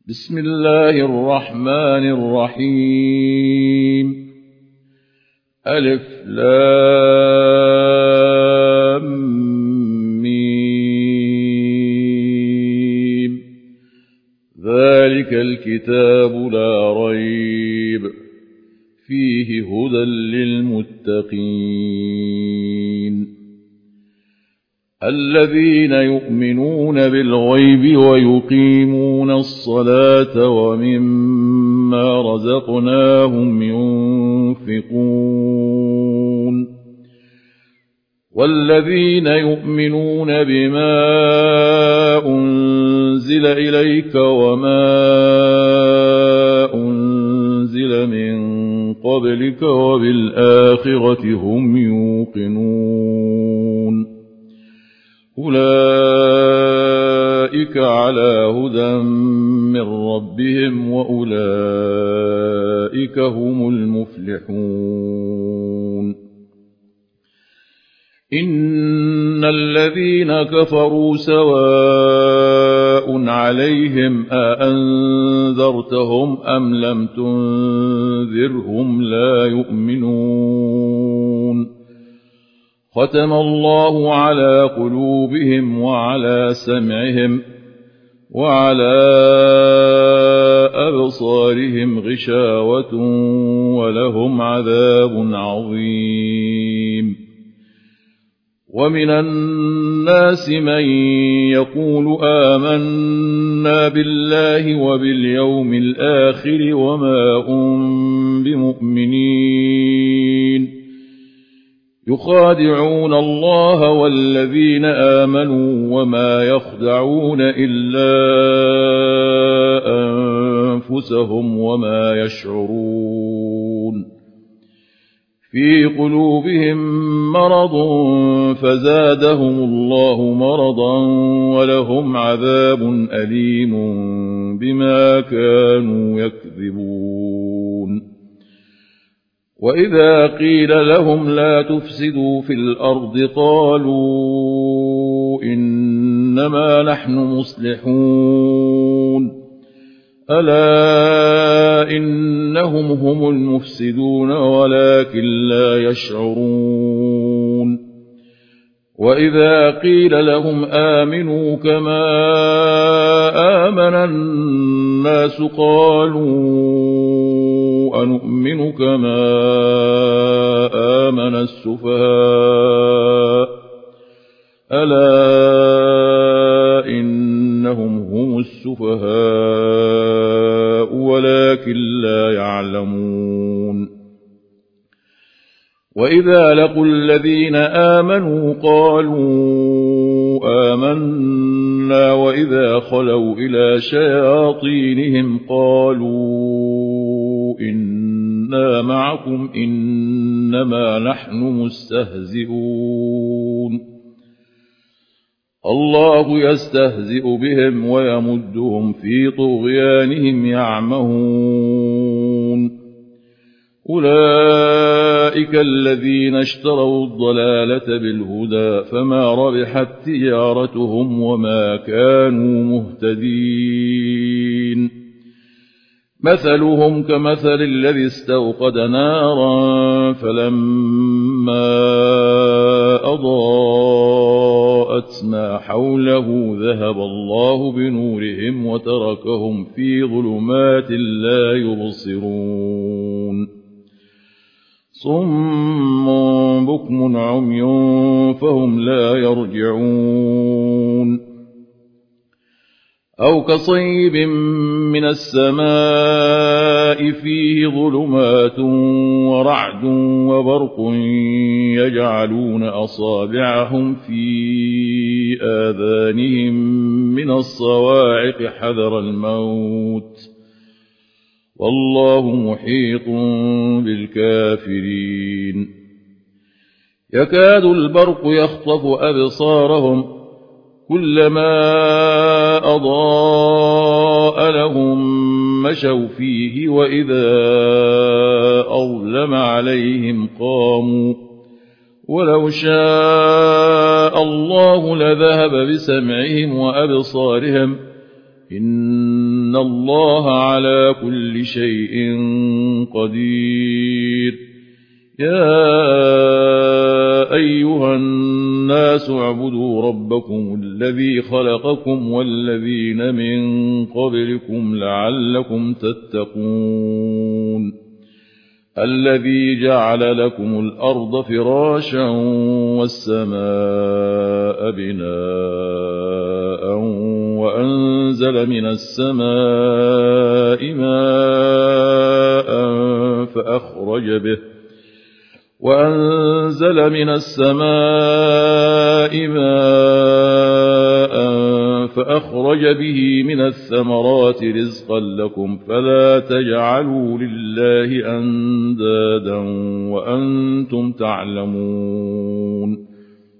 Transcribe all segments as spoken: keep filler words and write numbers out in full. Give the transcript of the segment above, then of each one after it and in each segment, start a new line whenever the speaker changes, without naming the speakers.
بسم الله الرحمن الرحيم. ألف لام ميم. ذلك الكتاب لا ريب فيه هدى للمتقين الذين يؤمنون بالغيب ويقيمون الصلاة ومما رزقناهم ينفقون والذين يؤمنون بما أنزل إليك وما أنزل من قبلك وبالآخرة هم يوقنون أولئك على هدى من ربهم وأولئك هم المفلحون. إن الذين كفروا سواء عليهم أأنذرتهم أم لم تنذرهم لا يؤمنون. ختم الله على قلوبهم وعلى سمعهم وعلى أبصارهم غشاوة ولهم عذاب عظيم. ومن الناس من يقول آمنا بالله وباليوم الآخر وما هم بمؤمنين يخادعون الله والذين آمنوا وما يخدعون إلا أنفسهم وما يشعرون. في قلوبهم مرض فزادهم الله مرضا ولهم عذاب أليم بما كانوا يكذبون. وإذا قيل لهم لا تفسدوا في الأرض قالوا إنما نحن مصلحون ألا إنهم هم المفسدون ولكن لا يشعرون. وإذا قيل لهم آمنوا كما آمن الناس قالوا أنؤمن كما آمن السفهاء ألا إنهم هم السفهاء ولكن لا يعلمون. وإذا لقوا الذين آمنوا قالوا آمنا وإذا خلوا إلى شياطينهم قالوا إنا معكم إنما نحن مستهزئون. الله يستهزئ بهم ويمدهم في طغيانهم يعمهون. أولئك الذين اشتروا الضلالة بالهدى فما ربحت تجارتهم وما كانوا مهتدين. مثلهم كمثل الذي استوقد نارا فلما أضاءت ما حوله ذهب الله بنورهم وتركهم في ظلمات لا يبصرون. صم بكم عمي فهم لا يرجعون. أو كصيب من السماء فيه ظلمات ورعد وبرق يجعلون أصابعهم في آذانهم من الصواعق حذر الموت والله محيط بالكافرين. يكاد البرق يخطف أبصارهم كلما أضاء لهم مشوا فيه وإذا أظلم عليهم قاموا ولو شاء الله لذهب بسمعهم وأبصارهم إن إن الله على كل شيء قدير. يا أيها الناس اعبدوا ربكم الذي خلقكم والذين من قبلكم لعلكم تتقون. الذي جعل لكم الأرض فراشا والسماء بناء وأنزل من السماء ماء فأخرج به وأنزل من السماء ماء فأخرج به من الثمرات رزقا لكم فلا تجعلوا لله أندادا وأنتم تعلمون.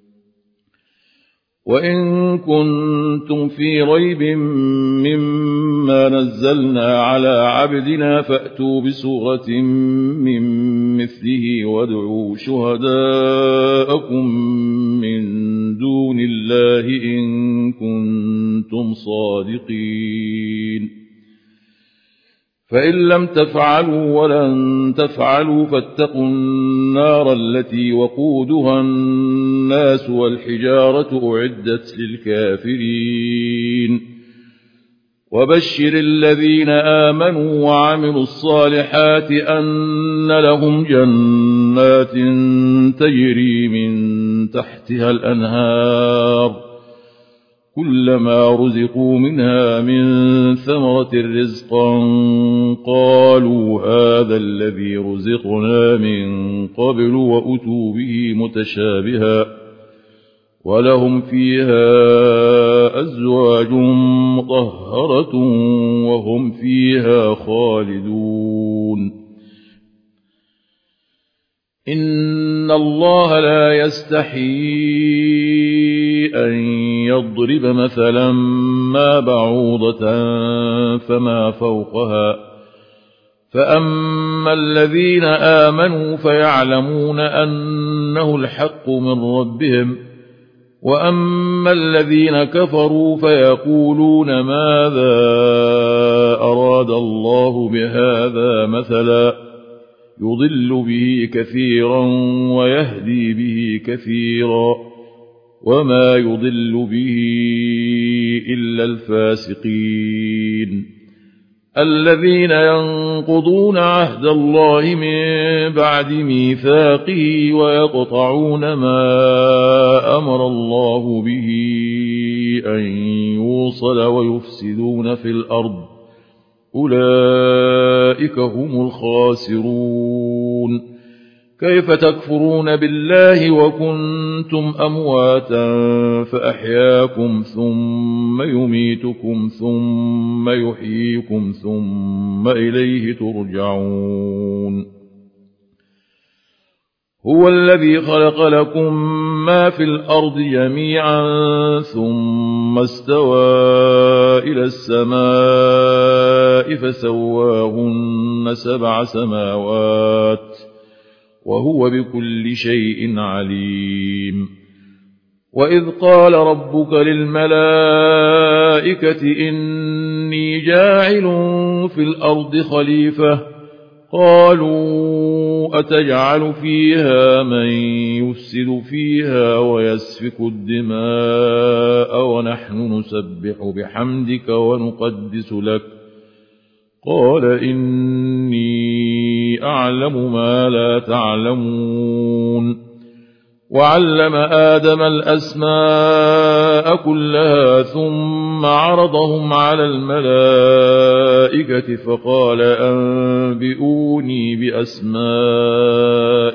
وإن كنتم في ريب مما نزلنا على عبدنا فأتوا بسورة من مثله وادعوا شهداءكم من دون الله إن كنتم صادقين. فإن لم تفعلوا ولن تفعلوا فاتقوا النار التي وقودها الناس والحجارة أعدت للكافرين. وبشر الذين آمنوا وعملوا الصالحات أن لهم جنات تجري من تحتها الأنهار كلما رزقوا منها من ثمرة رزقا قالوا هذا الذي رزقنا من قبل وأتوا به متشابها ولهم فيها أزواج مطهرة وهم فيها خالدون. إن الله لا يستحيي أن يضرب مثلا ما بعوضة فما فوقها فأما الذين آمنوا فيعلمون أنه الحق من ربهم وأما الذين كفروا فيقولون ماذا أراد الله بهذا مثلا يضل به كثيرا ويهدي به كثيرا وما يضل به إلا الفاسقين الذين ينقضون عهد الله من بعد ميثاقه ويقطعون ما أمر الله به أن يوصل ويفسدون في الأرض أولئك هم الخاسرون. كيف تكفرون بالله وكنتم أمواتا فأحياكم ثم يميتكم ثم يحييكم ثم إليه ترجعون. هو الذي خلق لكم ما في الأرض جميعا ثم استوى إلى السماء فسواهن سبع سماوات وهو بكل شيء عليم. وإذ قال ربك للملائكة إني جاعل في الأرض خليفة قالوا أتجعل فيها من يفسد فيها ويسفك الدماء ونحن نسبح بحمدك ونقدس لك قال إني أعلم ما لا تعلمون. وعلم آدم الأسماء كلها ثم عرضهم على الملائكة فقال أنبئوني بأسماء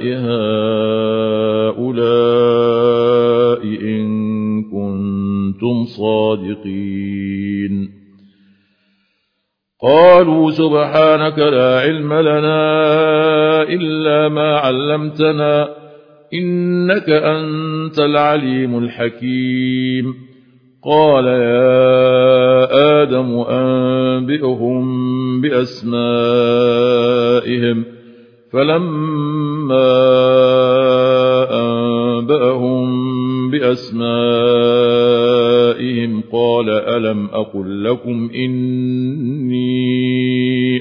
هؤلاء إن كنتم صادقين. قالوا سبحانك لا علم لنا إلا ما علمتنا إنك أنت العليم الحكيم. قال يا آدم أنبئهم بأسمائهم فلما أنبأهم بأسمائهم قال ألم أقل لكم إني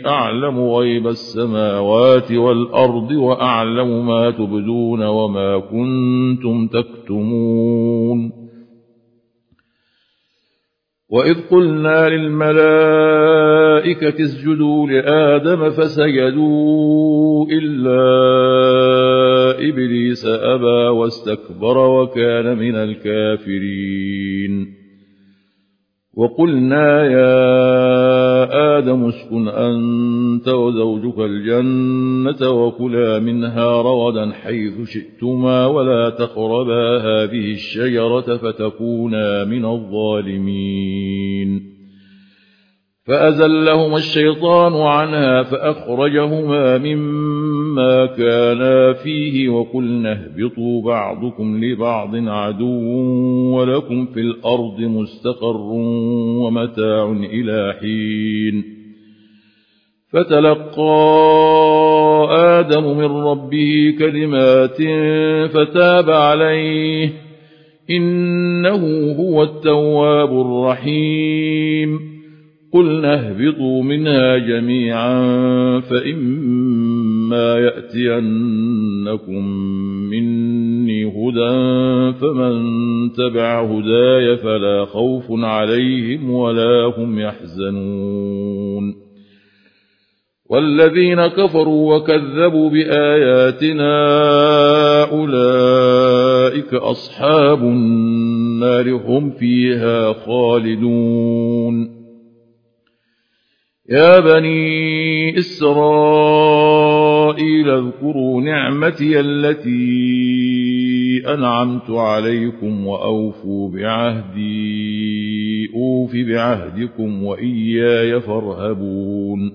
أعلم غيب السماوات والأرض وأعلم ما تبدون وما كنتم تكتمون وإذ قلنا للملائكة اسجدوا لآدم فسجدوا إلا إبليس أبى واستكبر وكان من الكافرين وقلنا يا آدم اسكن أنت وزوجك الجنة وكلا منها رغدا حيث شئتما ولا تقربا هذه الشجرة فتكونا من الظالمين فأزلهما الشيطان عنها فأخرجهما مما كانا فيه وقلنا اهبطوا بعضكم لبعض عدو ولكم في الأرض مستقر ومتاع إلى حين فتلقى آدم من ربه كلمات فتاب عليه إنه هو التواب الرحيم قلنا اهبطوا منها جميعا فإما يأتينكم مني هدى فمن تبع هداي فلا خوف عليهم ولا هم يحزنون والذين كفروا وكذبوا بآياتنا أولئك أصحاب النار هم فيها خالدون يا بني إسرائيل اذكروا نعمتي التي أنعمت عليكم وأوفوا بعهدي أوف بعهدكم وإياي فارهبون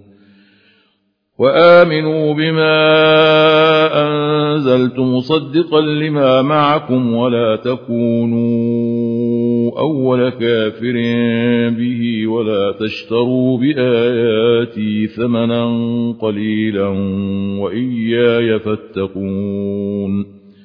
وآمنوا بما أنزلت مصدقا لما معكم ولا تكونوا أول كافر به ولا تشتروا بآياتي ثمنا قليلا وإياي فاتقون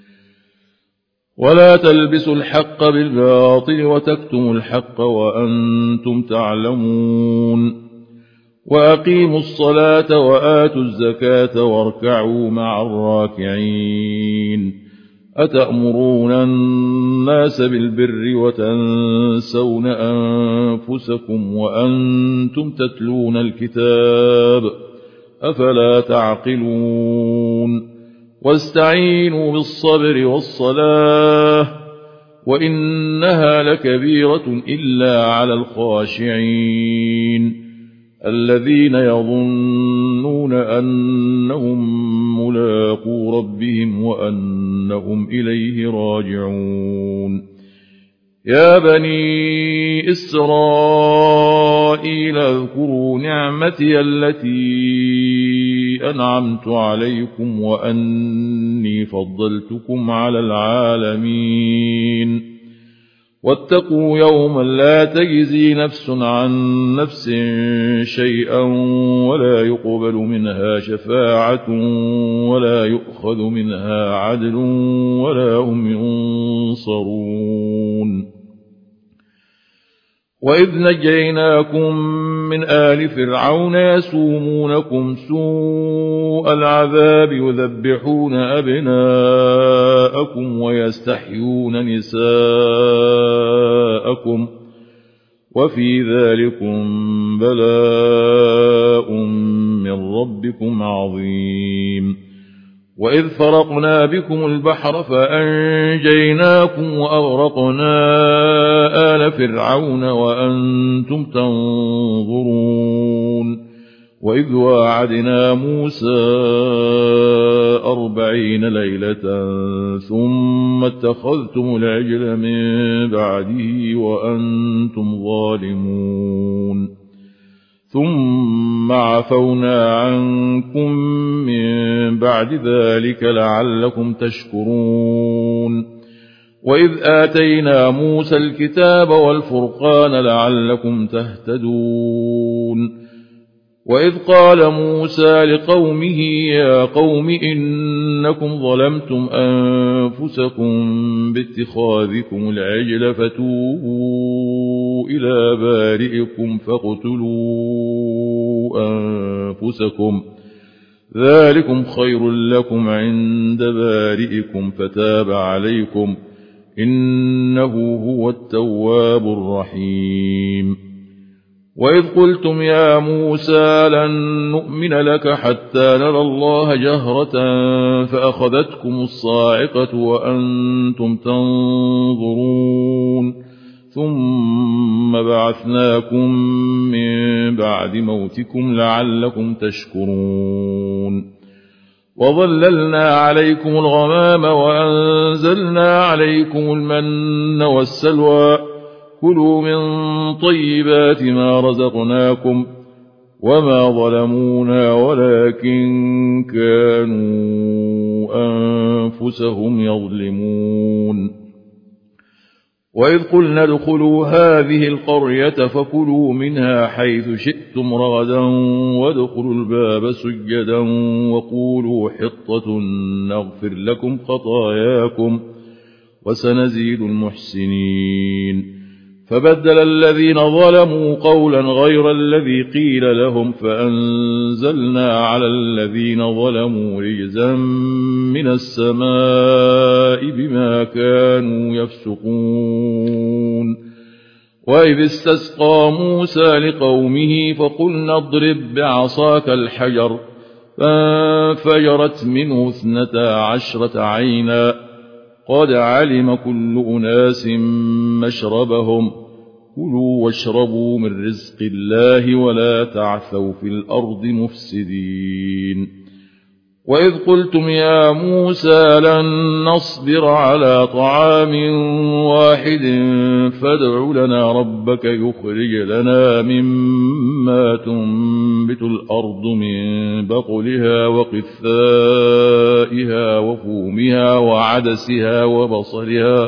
ولا تلبسوا الحق بالباطل وتكتموا الحق وأنتم تعلمون وأقيموا الصلاة وآتوا الزكاة واركعوا مع الراكعين أتأمرون الناس بالبر وتنسون أنفسكم وأنتم تتلون الكتاب أفلا تعقلون واستعينوا بالصبر والصلاة وإنها لكبيرة إلا على الخاشعين الذين يظنون أنهم ملاقو ربهم وأنهم إليه راجعون يا بني إسرائيل اذكروا نعمتي التي أنعمت عليكم وأني فضلتكم على العالمين واتقوا يوما لا تجزي نفس عن نفس شيئا ولا يقبل منها شفاعة ولا يؤخذ منها عدل ولا هم ينصرون وإذ نجيناكم من آل فرعون يسومونكم سوء العذاب يذبحون أبناءكم ويستحيون نساءكم وفي ذلكم بلاء من ربكم عظيم وإذ فرقنا بكم البحر فأنجيناكم وأغرقنا آل فرعون وأنتم تنظرون وإذ واعدنا موسى أربعين ليلة ثم اتخذتم العجل من بعده وأنتم ظالمون ثم عفونا عنكم من بعد ذلك لعلكم تشكرون وإذ آتينا موسى الكتاب والفرقان لعلكم تهتدون وإذ قال موسى لقومه يا قوم إنكم ظلمتم أنفسكم باتخاذكم العجل فتوبوا إلى بارئكم فاقتلوا أنفسكم ذلكم خير لكم عند بارئكم فتاب عليكم إنه هو التواب الرحيم. وإذ قلتم يا موسى لن نؤمن لك حتى نرى الله جهرة فأخذتكم الصاعقة وأنتم تنظرون ثم بعثناكم من بعد موتكم لعلكم تشكرون. وظللنا عليكم الغمام وأنزلنا عليكم المن والسلوى كلوا من طيبات ما رزقناكم وما ظلمونا ولكن كانوا أنفسهم يظلمون. وإذ قلنا ادخلوا هذه القرية فكلوا منها حيث شئتم رغدا وادخلوا الباب سجدا وقولوا حطة نغفر لكم خطاياكم وسنزيد المحسنين. فبدل الذين ظلموا قولا غير الذي قيل لهم فأنزلنا على الذين ظلموا رجزا من السماء بما كانوا يفسقون. وإذ استسقى موسى لقومه فقلنا اضرب بعصاك الحجر فانفجرت منه اثنتا عشرة عينا قد علم كل أناس مشربهم كلوا واشربوا من رزق الله ولا تعثوا في الأرض مفسدين. وإذ قلتم يا موسى لن نصبر على طعام واحد فادع لنا ربك يخرج لنا مما تنبت الأرض من بقلها وقثائها وفومها وعدسها وبصلها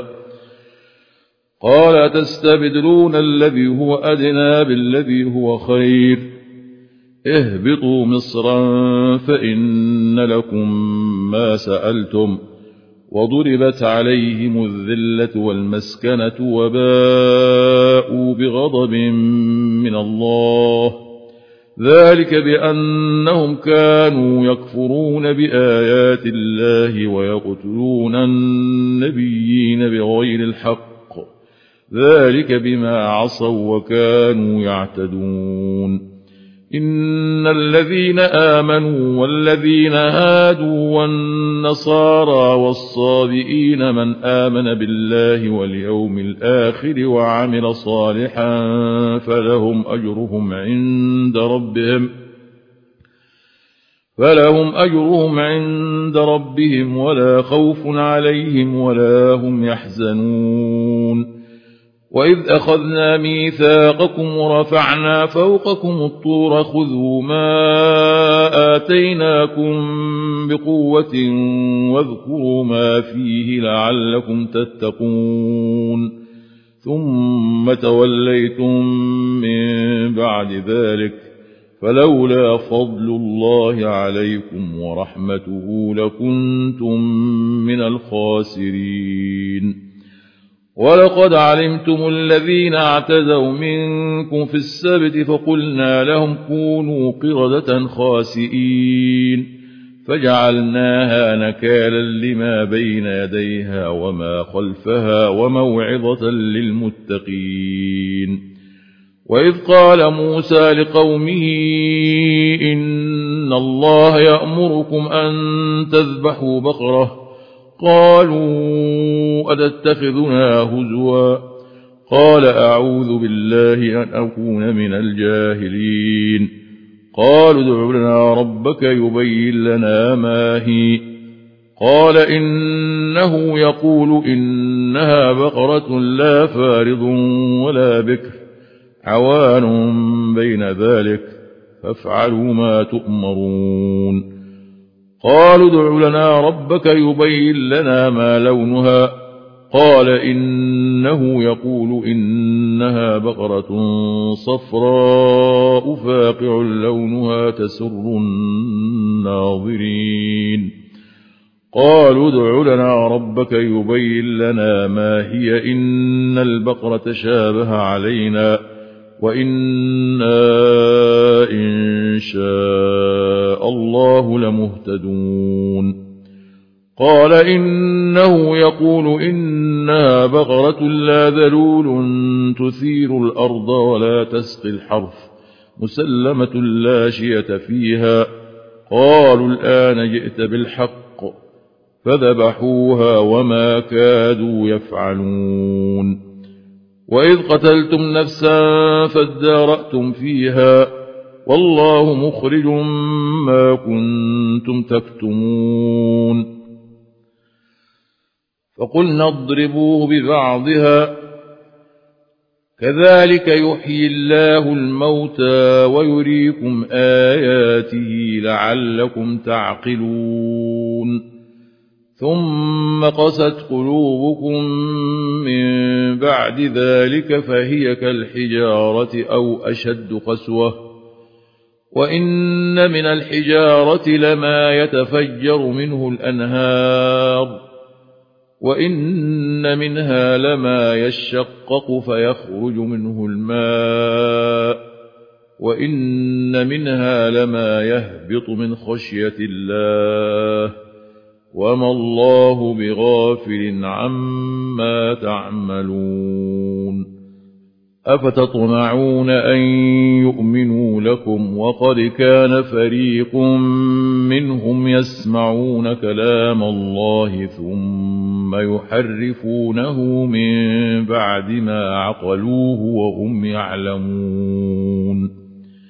قال تستبدلون الذي هو أدنى بالذي هو خير اهبطوا مصرا فإن لكم ما سألتم وضربت عليهم الذلة والمسكنة وباءوا بغضب من الله ذلك بأنهم كانوا يكفرون بآيات الله ويقتلون النبيين بغير الحق ذلك بما عصوا وكانوا يعتدون. إن الذين آمنوا والذين هادوا والنصارى والصابئين من آمن بالله واليوم الآخر وعمل صالحا فلهم أجرهم عند ربهم فلهم أجرهم عند ربهم ولا خوف عليهم ولا هم يحزنون. وإذ أخذنا ميثاقكم ورفعنا فوقكم الطور خذوا ما آتيناكم بقوة واذكروا ما فيه لعلكم تتقون ثم توليتم من بعد ذلك فلولا فضل الله عليكم ورحمته لكنتم من الخاسرين. ولقد علمتم الذين اعتدوا منكم في السبت فقلنا لهم كونوا قردة خاسئين فجعلناها نكالا لما بين يديها وما خلفها وموعظة للمتقين. وإذ قال موسى لقومه إن الله يأمركم أن تذبحوا بقرة قالوا أتتخذنا هزوا قال أعوذ بالله أن أكون من الجاهلين. قالوا ادع لنا ربك يبين لنا ما هي قال إنه يقول إنها بقرة لا فارض ولا بكر عوان بين ذلك فافعلوا ما تؤمرون. قالوا ادع لنا ربك يبين لنا ما لونها قال إنه يقول إنها بقرة صفراء فاقع لونها تسر الناظرين. قالوا ادع لنا ربك يبين لنا ما هي إن البقرة شابه علينا وإنا إن شاء الله لمهتدون. قال إنه يقول إنها بقرة لا ذلول تثير الأرض ولا تسقي الحرث مسلمة لا شية فيها. قالوا الآن جئت بالحق فذبحوها وما كادوا يفعلون. وإذ قتلتم نفسا فادارأتم فيها والله مخرج ما كنتم تكتمون. فقلنا اضربوه ببعضها كذلك يحيي الله الموتى ويريكم آياته لعلكم تعقلون. ثم قست قلوبكم من بعد ذلك فهي كالحجارة أو أشد قسوة. وإن من الحجارة لما يتفجر منه الأنهار وإن منها لما يشقق فيخرج منه الماء وإن منها لما يهبط من خشية الله وما الله بغافل عما تعملون. أفتطمعون أن يؤمنوا لكم وقد كان فريق منهم يسمعون كلام الله ثم يحرفونه من بعد ما عقلوه وهم يعلمون.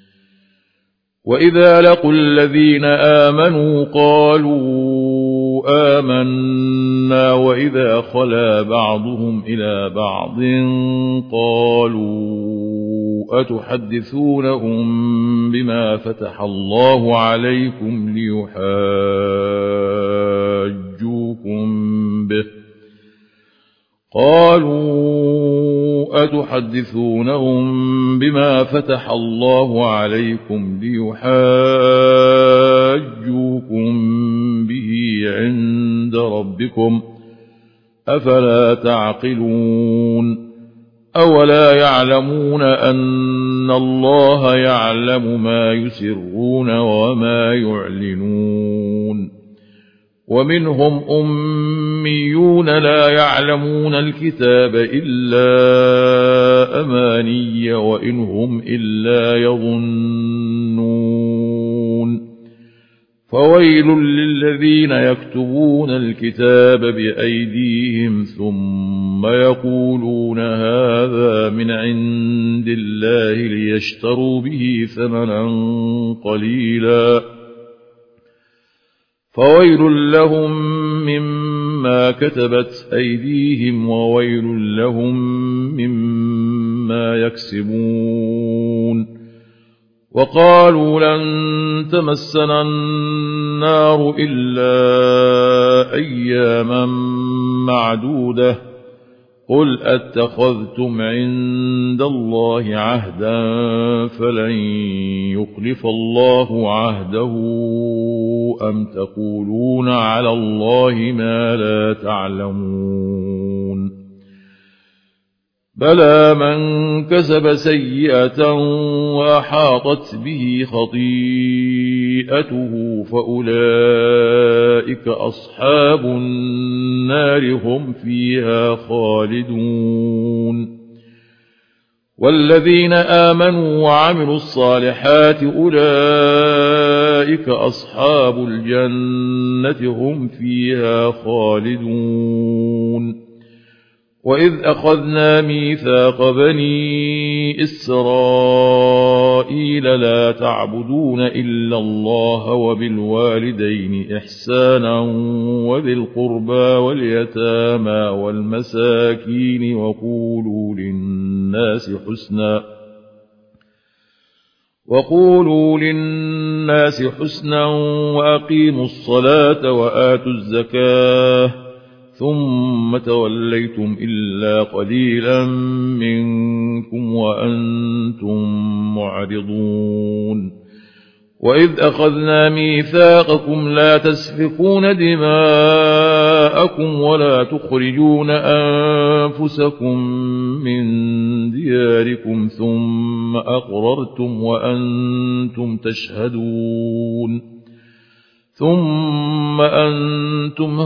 وإذا لقوا الذين آمنوا قالوا آمنا وإذا خلا بعضهم إلى بعض قالوا أتحدثونهم بما فتح الله عليكم ليحاجوكم به قالوا أتحدثونهم بما فتح الله عليكم ليحاجوكم به عند ربكم أفلا تعقلون. أولا يعلمون أن الله يعلم ما يسرون وما يعلنون. ومنهم أميون لا يعلمون الكتاب إلا أماني وإن هم إلا يظنون. فويل للذين يكتبون الكتاب بأيديهم ثم يقولون هذا من عند الله ليشتروا به ثمنا قليلا فويل لهم مما كتبت أيديهم وويل لهم مما يكسبون. وقالوا لن تمسنا النار إلا أياما معدودة قل أتخذتم عند الله عهدا فلن يخلف الله عهده أم تقولون على الله ما لا تعلمون. بلى من كسب سيئة وأحاطت به خطيئته فأولئك أصحاب النار هم فيها خالدون. والذين آمنوا وعملوا الصالحات أولئك أصحاب الجنة هم فيها خالدون. وإذ أخذنا ميثاق بني إسرائيل لا تعبدون إلا الله وبالوالدين إحسانا وذي القربى واليتامى والمساكين وقولوا للناس حسنا وقولوا للناس حسنا وأقيموا الصلاة وآتوا الزكاة ثم توليتم إلا قليلا منكم وأنتم معرضون. وإذ أخذنا ميثاقكم لا تسفكون دماءكم ولا تخرجون أنفسكم من دياركم ثم أقررتم وأنتم تشهدون ثم أنتم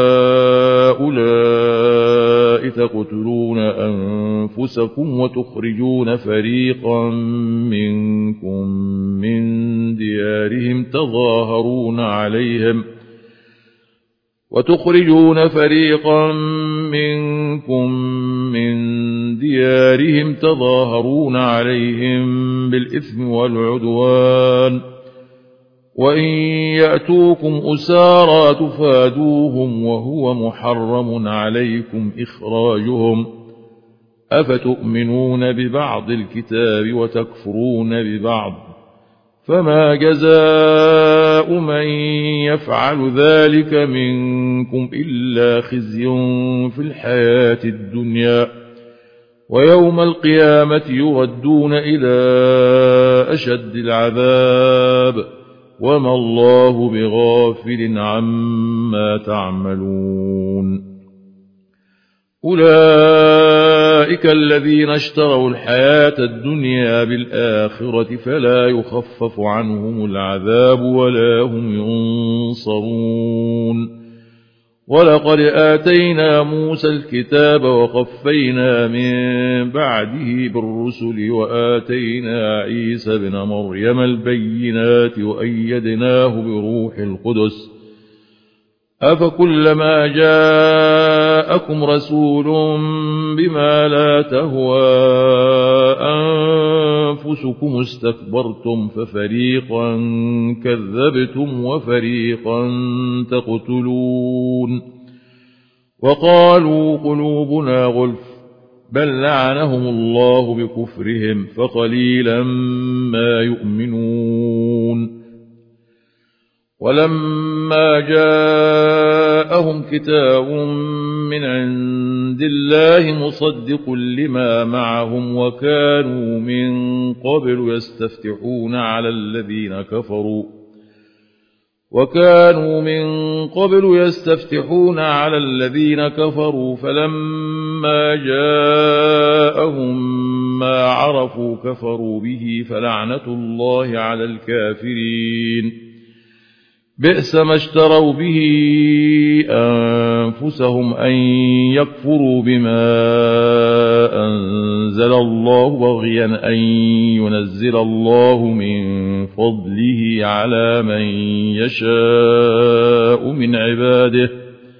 هؤلاء تقتلون أنفسكم وتخرجون فريقا منكم من ديارهم تظاهرون عليهم وتخرجون فريقا منكم من ديارهم تظاهرون عليهم بالإثم والعدوان وإن يأتوكم أسارى تفادوهم وهو محرم عليكم إخراجهم أفتؤمنون ببعض الكتاب وتكفرون ببعض فما جزاء من يفعل ذلك منكم إلا خزي في الحياة الدنيا ويوم القيامة يردون إلى أشد العذاب وما الله بغافل عما تعملون أولئك الذين اشتروا الحياة الدنيا بالآخرة فلا يخفف عنهم العذاب ولا هم ينصرون ولقد آتينا موسى الكتاب وقفينا من بعده بالرسل وآتينا عيسى بن مريم البينات وأيدناه بروح القدس أفكلما جاءكم رسول بما لا تهوى أنفسكم استكبرتم ففريقا كذبتم وفريقا تقتلون وقالوا قلوبنا غلف بل لعنهم الله بكفرهم فقليلا ما يؤمنون ولما جاءهم كتاب من عند الله مصدق لما معهم وكانوا من قبل يستفتحون على الذين كفروا وكانوا من قبل يستفتحون على الذين كفروا فلما جاءهم ما عرفوا كفروا به فلعنة الله على الكافرين بئس ما اشتروا به أنفسهم أن يكفروا بما أنزل الله بغيا أن ينزل الله من فضله على من يشاء من عباده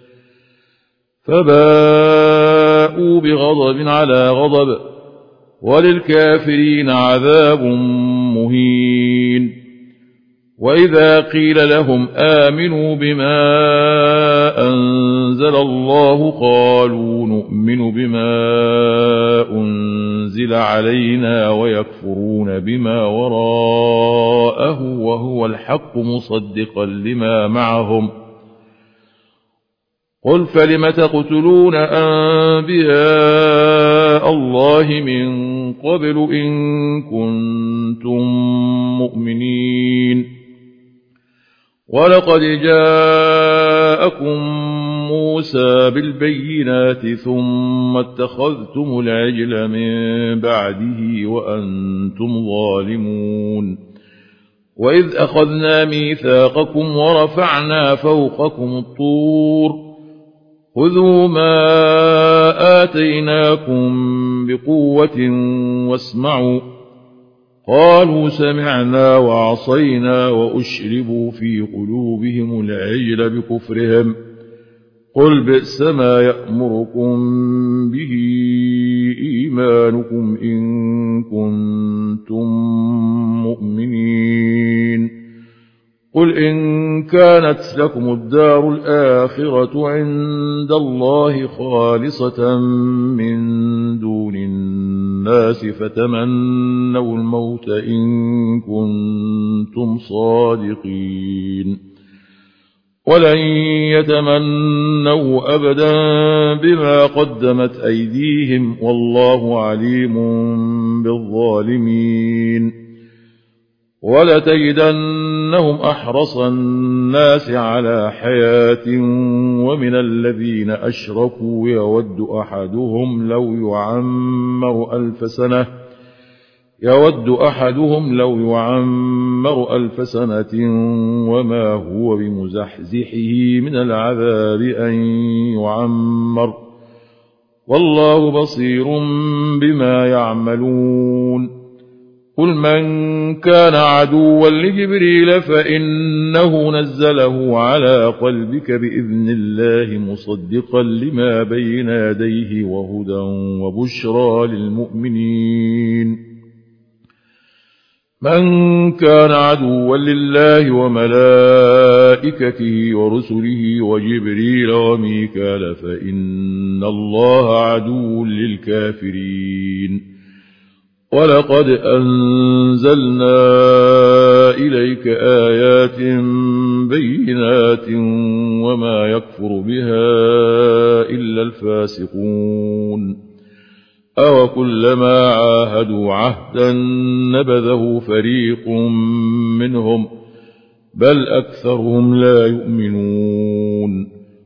فباءوا بغضب على غضب وللكافرين عذاب مهين وإذا قيل لهم آمنوا بما أنزل الله قالوا نؤمن بما أنزل علينا ويكفرون بما وراءه وهو الحق مصدقا لما معهم قل فلم تقتلون أنبياء الله من قبل إن كنتم مؤمنين ولقد جاءكم موسى بالبينات ثم اتخذتم العجل من بعده وأنتم ظالمون وإذ أخذنا ميثاقكم ورفعنا فوقكم الطور خذوا ما آتيناكم بقوة واسمعوا قالوا سمعنا وعصينا وأشربوا في قلوبهم العجل بكفرهم قل بئس ما يأمركم به إيمانكم إن كنتم مؤمنين قل إن كانت لكم الدار الآخرة عند الله خالصة من دون الناس فتمنوا الموت إن كنتم صادقين ولن يتمنوا أبدا بما قدمت أيديهم والله عليم بالظالمين ولتجدنهم أحرص الناس على حياة ومن الذين أشركوا يود أحدهم لو يعمر ألف سنة يود أحدهم لو يعمر ألف سنة وما هو بمزحزحه من العذاب أن يعمر والله بصير بما يعملون قل من كان عدوا لجبريل فإنه نزله على قلبك بإذن الله مصدقا لما بين يديه وهدى وبشرى للمؤمنين من كان عدوا لله وملائكته ورسله وجبريل وميكال فإن الله عدو للكافرين ولقد أنزلنا إليك آيات بينات وما يكفر بها إلا الفاسقون أو كلما عاهدوا عهدا نبذه فريق منهم بل أكثرهم لا يؤمنون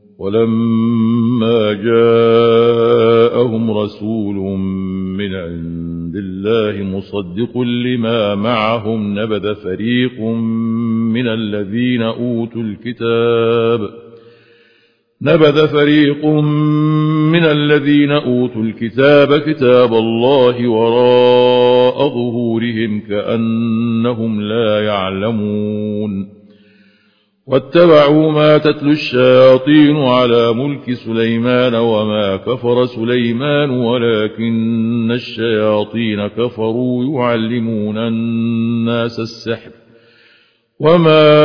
ولما جاءهم رسول من عند الله مصدق لما معهم نبذ فريق من الذين أوتوا الكتاب نبذ فريق من الذين أوتوا الكتاب كتاب الله وراء ظهورهم كأنهم لا يعلمون واتبعوا ما تتلو الشياطين على ملك سليمان وما كفر سليمان ولكن الشياطين كفروا يعلمون الناس السحر وما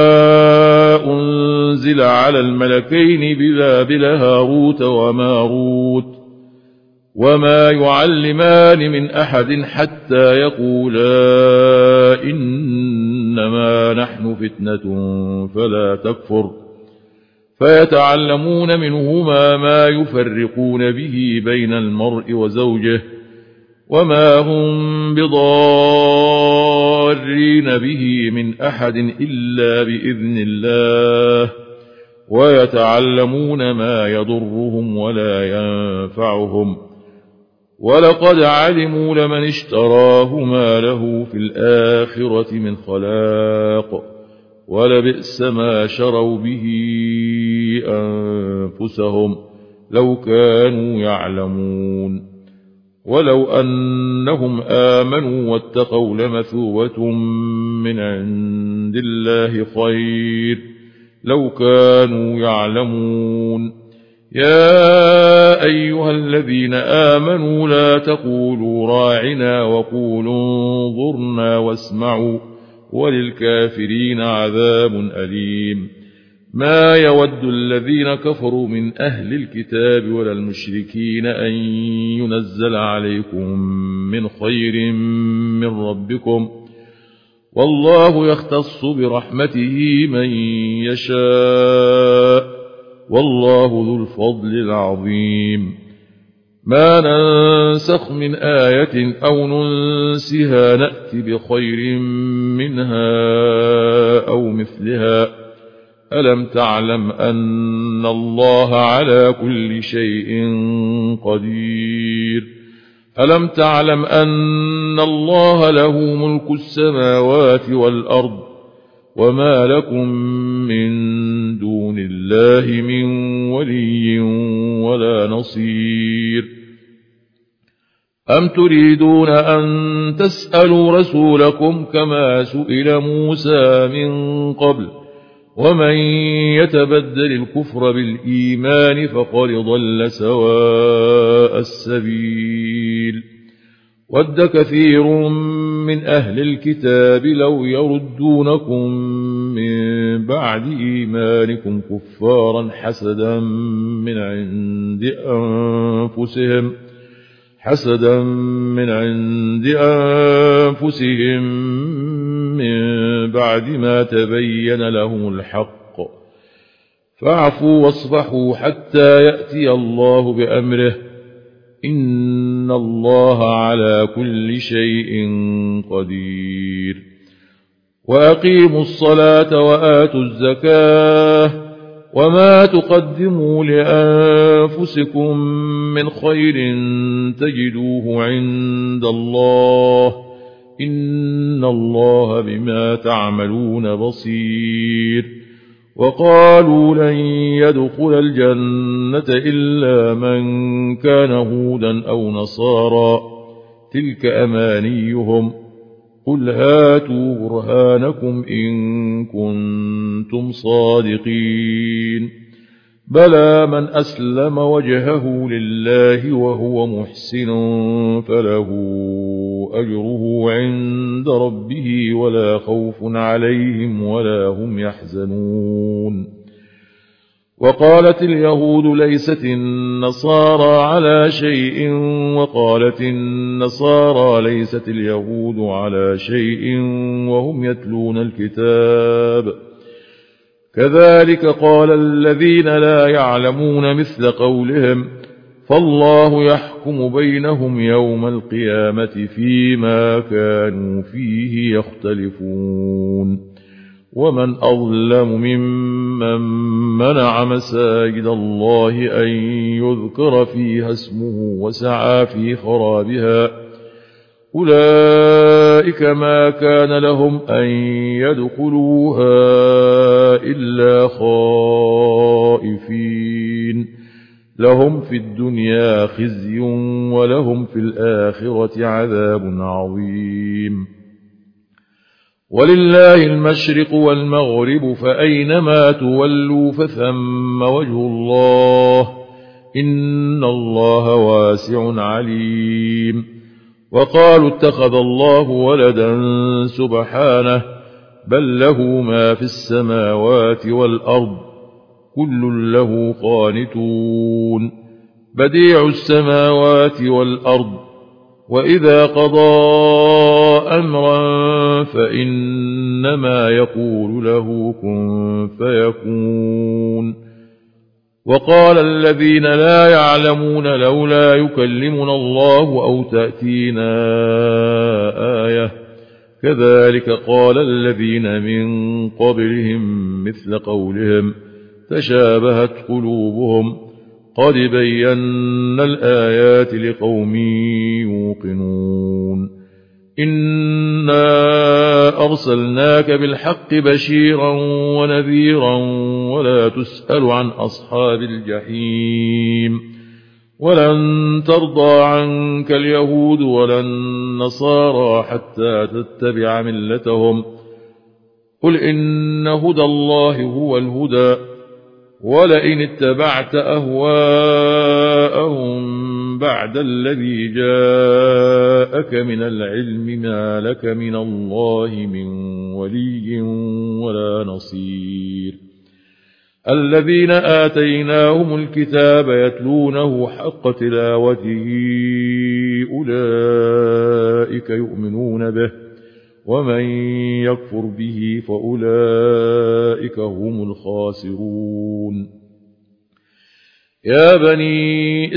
أنزل على الملكين ببابل هاروت وماروت وما يعلمان من أحد حتى يقولا إنما نحن فتنة فلا تكفر فيتعلمون منهما ما يفرقون به بين المرء وزوجه وما هم بضارين به من أحد إلا بإذن الله ويتعلمون ما يضرهم ولا ينفعهم ولقد علموا لمن اشتراه ما له في الآخرة من خلاق ولبئس ما شروا به أنفسهم لو كانوا يعلمون ولو أنهم آمنوا واتقوا لمثوبة من عند الله خير لو كانوا يعلمون يا أيها الذين آمنوا لا تقولوا راعنا وقولوا انظرنا واسمعوا وللكافرين عذاب أليم ما يود الذين كفروا من أهل الكتاب ولا المشركين أن ينزل عليكم من خير من ربكم والله يختص برحمته من يشاء والله ذو الفضل العظيم ما ننسخ من آية أو ننسها نأتي بخير منها أو مثلها ألم تعلم أن الله على كل شيء قدير ألم تعلم أن الله له ملك السماوات والأرض وما لكم من دون الله من ولي ولا نصير أم تريدون أن تسألوا رسولكم كما سئل موسى من قبل ومن يتبدل الكفر بالإيمان فقد ضل سواء السبيل ود كثير من أهل الكتاب لو يردونكم من بعد إيمانكم كفارا حسدا من عند أنفسهم حسدا من عند أنفسهم من بعد ما تبين لهم الحق فاعفوا واصفحوا حتى يأتي الله بأمره إن الله على كل شيء قدير وأقيموا الصلاة وآتوا الزكاة وما تقدموا لأنفسكم من خير تجدوه عند الله إن الله بما تعملون بصير. وقالوا لن يدخل الجنة إلا من كان هودا أو نصارى تلك أمانيهم قل هاتوا برهانكم إن كنتم صادقين بلى من أسلم وجهه لله وهو محسن فله أجره عند ربه ولا خوف عليهم ولا هم يحزنون. وقالت اليهود ليست النصارى على شيء وقالت النصارى ليست اليهود على شيء وهم يتلون الكتاب كذلك قال الذين لا يعلمون مثل قولهم فالله يحكم بينهم يوم القيامة فيما كانوا فيه يختلفون. ومن أظلم ممن منع مساجد الله أن يذكر فيها اسمه وسعى في خرابها أولئك ما كان لهم أن يدخلوها إلا خائفين لهم في الدنيا خزي ولهم في الآخرة عذاب عظيم. ولله المشرق والمغرب فأينما تولوا فثم وجه الله إن الله واسع عليم. وقالوا اتخذ الله ولدا سبحانه بل له ما في السماوات والأرض كل له قانتون بديع السماوات والأرض وإذا قضى أمرا فإنما يقول له كن فيكون. وقال الذين لا يعلمون لولا يكلمنا الله أو تأتينا آية كذلك قال الذين من قبلهم مثل قولهم تشابهت قلوبهم قد بينا الآيات لقوم يوقنون. إنا أرسلناك بالحق بشيرا ونذيرا ولا تسأل عن أصحاب الجحيم ولن ترضى عنك اليهود ولا النصارى حتى تتبع ملتهم قل إن هدى الله هو الهدى ولئن اتبعت أهواءهم بعد الذي جاءك من العلم ما لك من الله من ولي ولا نصير. الذين آتيناهم الكتاب يتلونه حق تلاوته أولئك يؤمنون به ومن يكفر به فأولئك هم الخاسرون. يا بني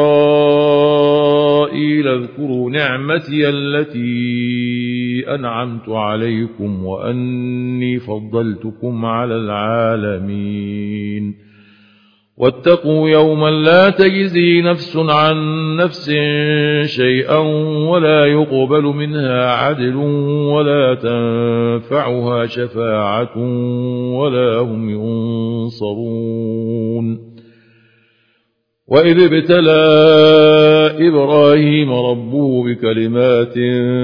إسرائيل اذكروا نعمتي التي أنعمت عليكم وأني فضلتكم على العالمين. واتقوا يوما لا تجزي نفس عن نفس شيئا ولا يقبل منها عدل ولا تنفعها شفاعة ولا هم ينصرون. وإذ ابتلى إبراهيم ربه بكلمات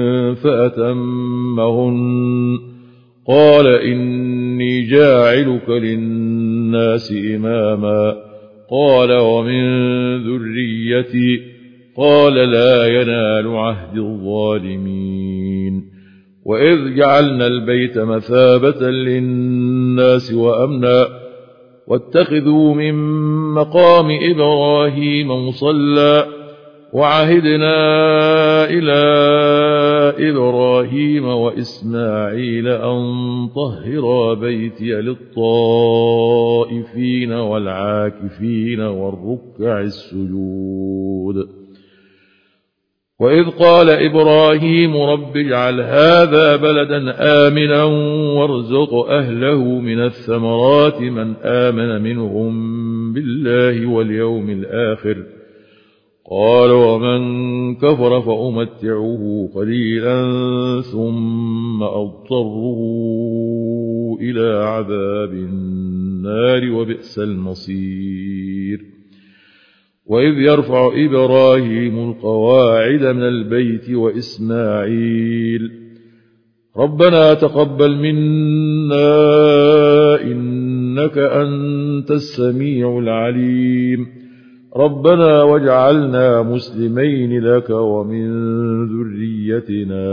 فأتمهن قال إني جاعلك للناس إماما قال ومن ذريتي قال لا ينال عهد الظالمين. وإذ جعلنا البيت مثابة للناس وأمنا واتخذوا من مقام إبراهيم مصلى وعهدنا إلى إبراهيم وإسماعيل أن طهرا بيتي للطائفين والعاكفين والركع السجود. وإذ قال إبراهيم رب اجعل هذا بلدا آمنا وارزق أهله من الثمرات من آمن منهم بالله واليوم الآخر قال ومن كفر فأمتعه قليلا ثم أضطره إلى عذاب النار وبئس المصير وإذ يرفع إبراهيم القواعد من البيت وإسماعيل ربنا تقبل منا إنك أنت السميع العليم ربنا واجعلنا مسلمين لك ومن ذريتنا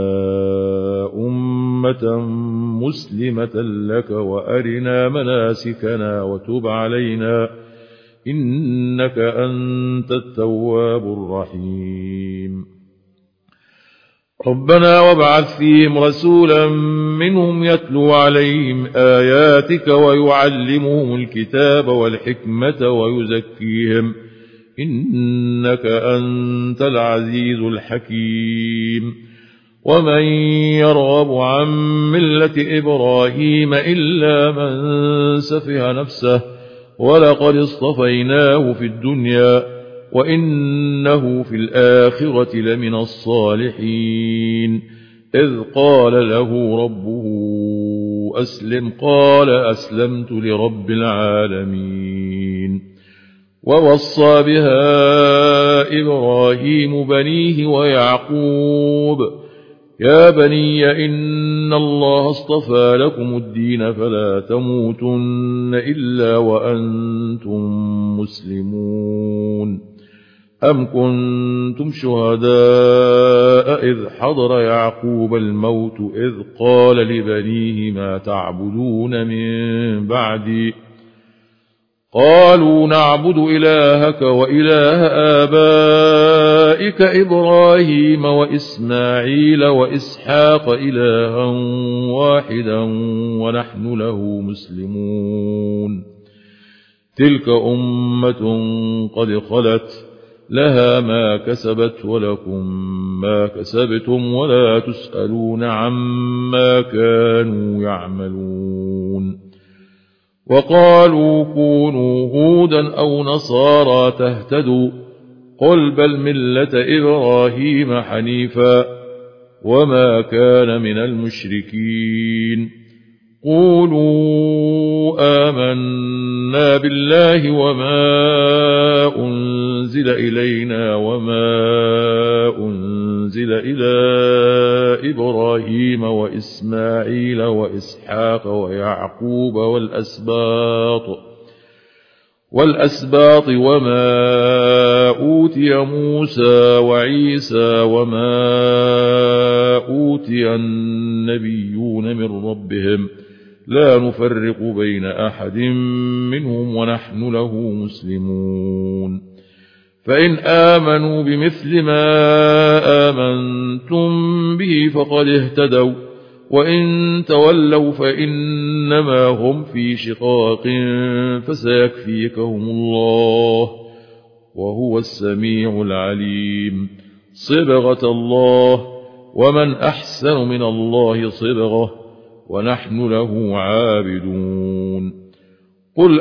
أمة مسلمة لك وأرنا مناسكنا وتب علينا إنك أنت التواب الرحيم ربنا وابعث فيهم رسولا منهم يتلو عليهم آياتك ويعلمهم الكتاب والحكمة ويزكيهم إنك أنت العزيز الحكيم ومن يرغب عن ملة إبراهيم إلا من سفه نفسه ولقد اصطفيناه في الدنيا وإنه في الآخرة لمن الصالحين إذ قال له ربه أسلم قال أسلمت لرب العالمين ووصى بها إبراهيم بنيه ويعقوب يا بني إن الله اصطفى لكم الدين فلا تموتن إلا وأنتم مسلمون أم كنتم شهداء إذ حضر يعقوب الموت إذ قال لبنيه ما تعبدون من بعدي قالوا نعبد إلهك وإله آبائك إبراهيم وإسماعيل وإسحاق إلها واحدا ونحن له مسلمون تلك أمة قد خلت لها ما كسبت ولكم ما كسبتم ولا تسألون عما كانوا يعملون وقالوا كونوا هودا أو نصارى تهتدوا قل بل ملة إبراهيم حنيفا وما كان من المشركين قولوا آمنا بالله وما أنزل إلينا وما أنزل إلى إبراهيم وإسماعيل وإسحاق ويعقوب والأسباط والأسباط وما أوتي موسى وعيسى وما أوتي النبيون من ربهم لا نفرق بين أحد منهم ونحن له مسلمون فإن آمنوا بمثل ما آمنتم به فقد اهتدوا وإن تولوا فإنما هم في شقاق فسيكفيكهم الله وهو السميع العليم صبغة الله ومن أحسن من الله صبغة ونحن له عابدون قل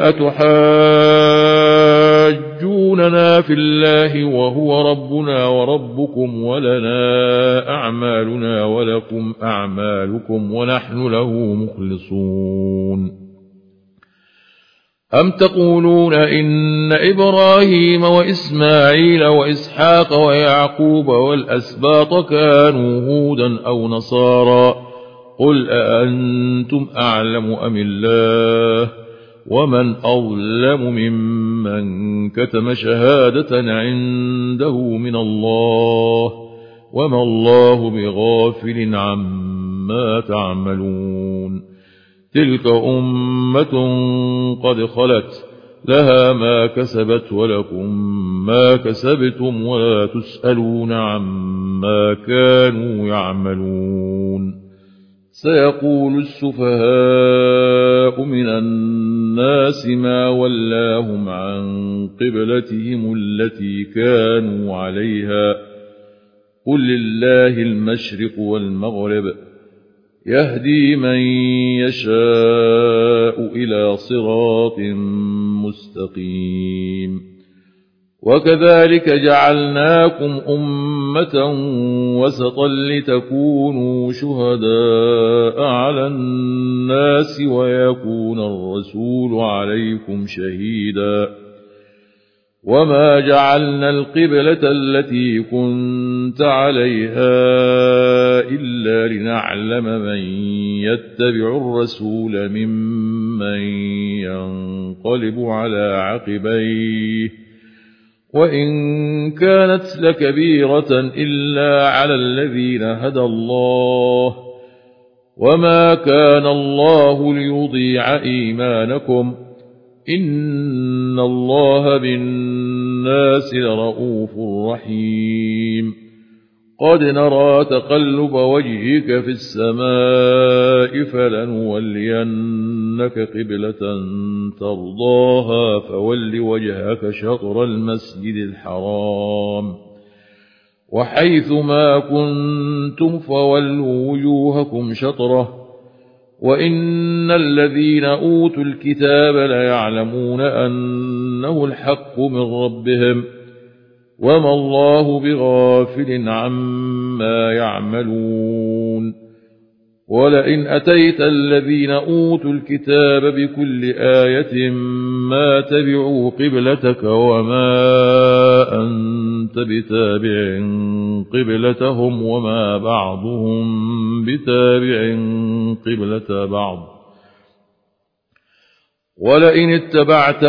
أتحاجوننا في الله وهو ربنا وربكم ولنا أعمالنا ولكم أعمالكم ونحن له مخلصون أم تقولون إن إبراهيم وإسماعيل وإسحاق ويعقوب والأسباط كانوا هودا أو نصارى قل أأنتم أعلم أم الله ومن أظلم ممن كتم شهادة عنده من الله وما الله بغافل عما تعملون تلك أمة قد خلت لها ما كسبت ولكم ما كسبتم ولا تسألون عما كانوا يعملون سيقول السفهاء من الناس ما ولاهم عن قبلتهم التي كانوا عليها قل لله المشرق والمغرب يهدي من يشاء إلى صراط مستقيم وكذلك جعلناكم أمة وسطا لتكونوا شهداء على الناس ويكون الرسول عليكم شهيدا وما جعلنا القبلة التي كنت عليها إلا لنعلم من يتبع الرسول ممن ينقلب على عقبيه وإن كانت لكبيرة إلا على الذين هدى الله وما كان الله ليضيع إيمانكم إن الله بالناس لرؤوف رحيم قد نرى تقلب وجهك في السماء فلنولينك قبلة ترضاها فول وجهك شطر المسجد الحرام وحيث ما كنتم فولوا وجوهكم شطره وإن الذين أوتوا الكتاب ليعلمون أنه الحق من ربهم وما الله بغافل عما يعملون ولئن أتيت الذين أوتوا الكتاب بكل آية ما تبعوا قبلتك وما أنت بتابع قبلتهم وما بعضهم بتابع قبلة بعض ولئن اتبعت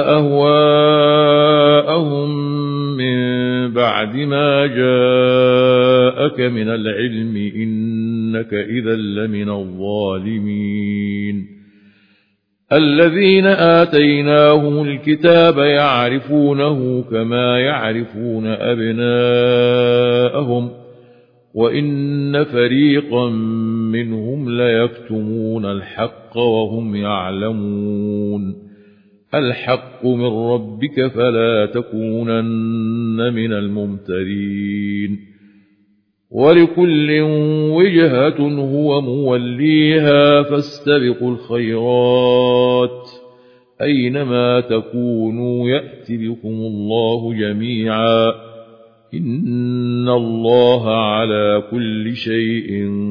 أهواءهم من بعد ما جاءك من العلم إنك إذا لمن الظالمين الذين آتيناهم الكتاب يعرفونه كما يعرفون أبناءهم وإن فريقا منهم ليكتمون الحق وهم يعلمون الحق من ربك فلا تكونن من الممترين ولكل وجهة هو موليها فاستبقوا الخيرات أينما تكونوا يأتي بكم الله جميعا إن الله على كل شيء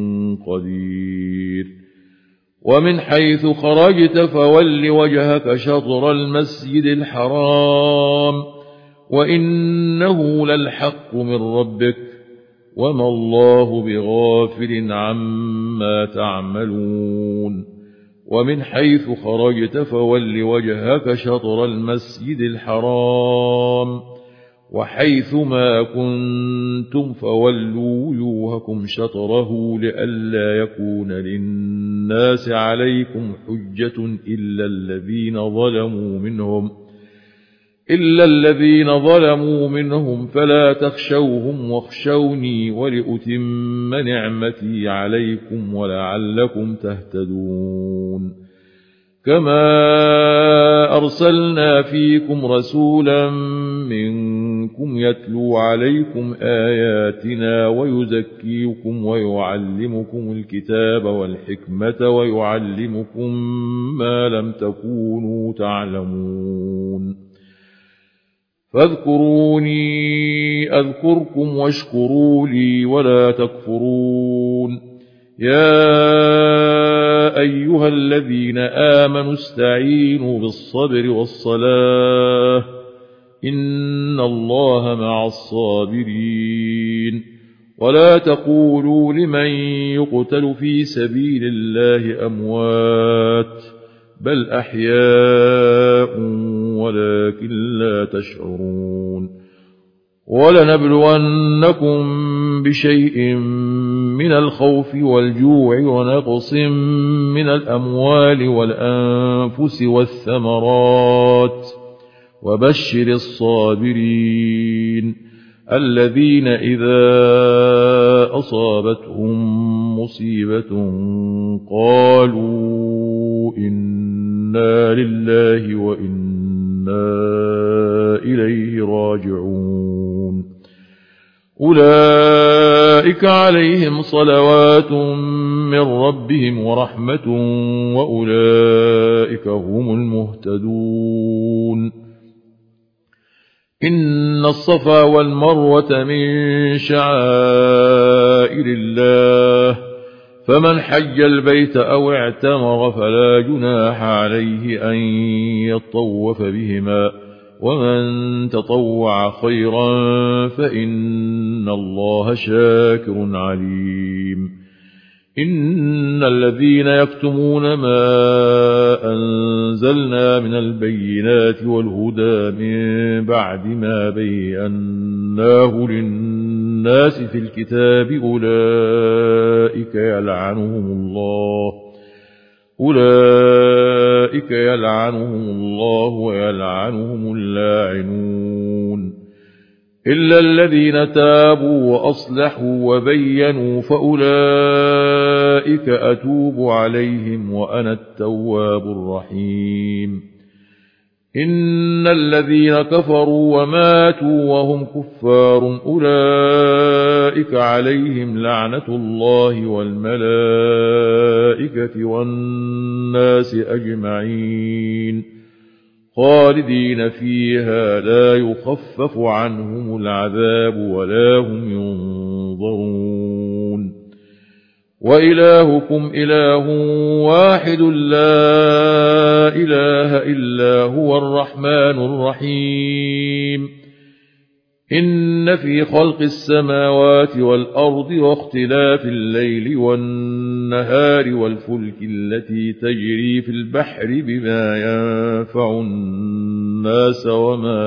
قدير ومن حيث خرجت فول وجهك شطر المسجد الحرام وإنه للحق من ربك وما الله بغافل عما تعملون ومن حيث خرجت فول وجهك شطر المسجد الحرام وحيث ما كنتم فولوا وجوهكم شطره لئلا يكون للناس عليكم حجة إلا الذين ظلموا منهم إلا الذين ظلموا منهم فلا تخشوهم واخشوني ولأتم نعمتي عليكم ولعلكم تهتدون كما أرسلنا فيكم رسولا منكم يتلو عليكم آياتنا ويزكيكم ويعلمكم الكتاب والحكمة ويعلمكم ما لم تكونوا تعلمون فاذكروني أذكركم واشكروا لي ولا تكفرون يا أيها الذين آمنوا استعينوا بالصبر والصلاة إن الله مع الصابرين ولا تقولوا لمن يقتل في سبيل الله أموات بل أحياء ولكن لا تشعرون ولنبلونكم بشيء من الخوف والجوع ونقص من الأموال والأنفس والثمرات وبشر الصابرين الذين إذا أصابتهم مصيبة قالوا إنا لله وإنا إليه راجعون أولئك عليهم صلوات من ربهم ورحمة وأولئك هم المهتدون إن الصفا والمروة من شعائر الله فمن حج البيت أو اعتمر فلا جناح عليه أن يطوف بهما ومن تطوع خيرا فإن الله شاكر عليم إن الذين يكتمون ما أنزلنا من البينات والهدى من بعد ما بيناه للناس في الكتاب أولئك يلعنهم الله أولئك يلعنهم الله ويلعنهم اللاعنون إلا الذين تابوا وأصلحوا وبينوا فأولئك أتوب عليهم وأنا التواب الرحيم إن الذين كفروا وماتوا وهم كفار أولئك عليهم لعنة الله والملائكة والناس أجمعين خالدين فيها لا يخفف عنهم العذاب ولا هم ينظرون وإلهكم إله واحد لا إله إلا هو الرحمن الرحيم إن في خلق السماوات والأرض واختلاف الليل والنهار والفلك التي تجري في البحر بما ينفع الناس وما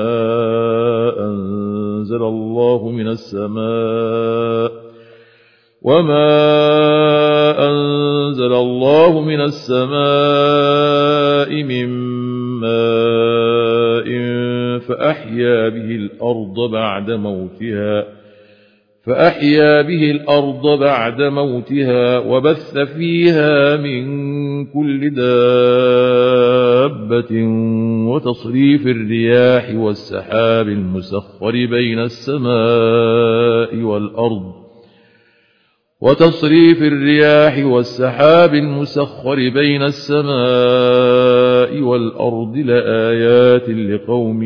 أنزل الله من السماء وما أنزل الله من السماء من ماء فأحيا به الأرض بعد موتها فأحيا به الأرض بعد موتها وبث فيها من كل دابة وتصريف الرياح والسحاب المسخر بين السماء والأرض وتصريف الرياح والسحاب المسخر بين السماء والأرض لآيات لقوم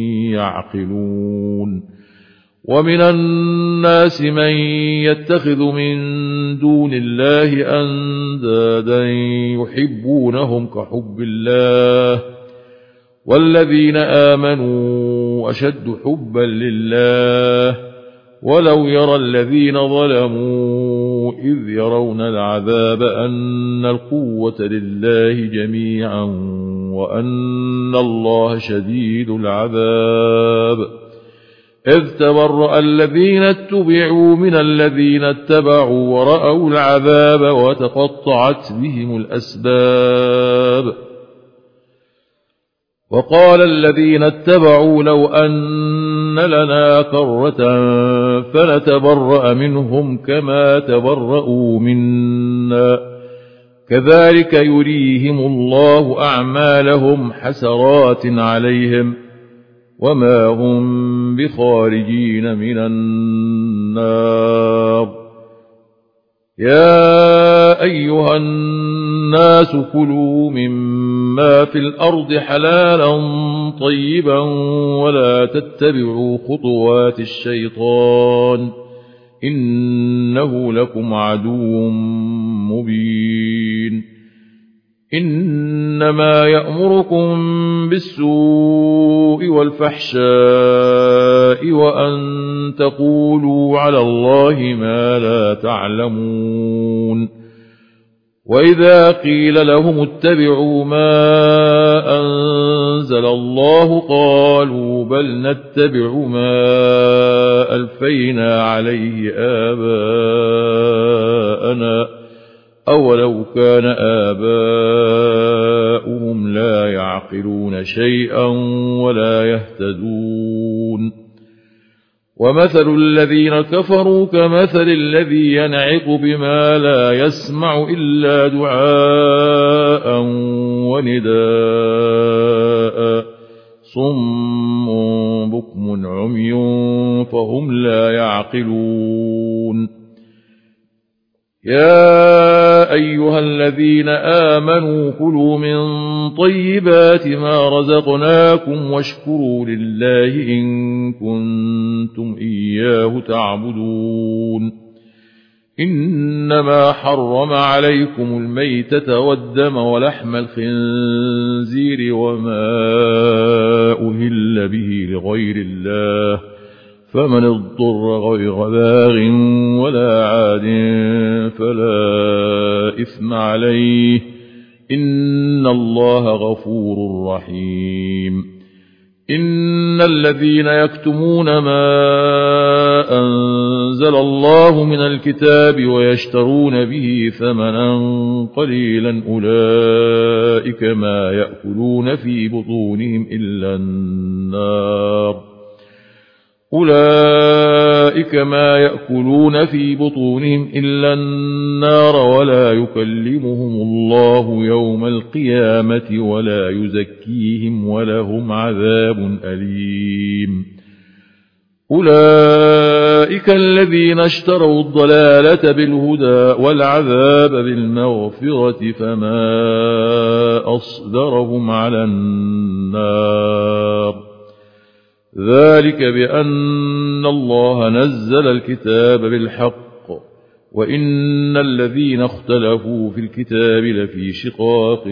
يعقلون ومن الناس من يتخذ من دون الله أندادا يحبونهم كحب الله والذين آمنوا أشد حبا لله ولو يرى الذين ظلموا إذ يرون العذاب أن القوة لله جميعا وأن الله شديد العذاب إذ تبرأ الذين اتبعوا من الذين اتبعوا ورأوا العذاب وتقطعت بهم الأسباب وقال الذين اتبعوا لو أن لنا كرة فنتبرأ منهم كما تبرأوا منا كذلك يريهم الله أعمالهم حسرات عليهم وما هم بخارجين من النار يا أيها الناس كلوا مما في الأرض حلالا طيبا ولا تتبعوا خطوات الشيطان إنه لكم عدو مبين إنما يأمركم بالسوء والفحشاء وأن تقولوا على الله ما لا تعلمون وإذا قيل لهم اتبعوا ما أنزل الله قالوا بل نتبع ما ألفينا عليه آباءنا أولو كان آباؤهم لا يعقلون شيئا ولا يهتدون ومثل الذين كفروا كمثل الذي ينعق بما لا يسمع إلا دعاء ونداء صم بكم عمي فهم لا يعقلون يا أيها الذين آمنوا كلوا من طيبات ما رزقناكم واشكروا لله إن كنتم إياه تعبدون إنما حرم عليكم الميتة والدم ولحم الخنزير وما أهل به لغير الله فمن اضطر غير باغ ولا عاد فلا إثم عليه إن الله غفور رحيم إن الذين يكتمون ما أنزل الله من الكتاب ويشترون به ثمنا قليلا أولئك ما يأكلون في بطونهم إلا النار أولئك ما يأكلون في بطونهم إلا النار ولا يكلمهم الله يوم القيامة ولا يزكيهم ولهم عذاب أليم أولئك الذين اشتروا الضلالة بالهدى والعذاب بالمغفرة فما أصدرهم على النار ذلك بأن الله نزل الكتاب بالحق وإن الذين اختلفوا في الكتاب لفي شقاق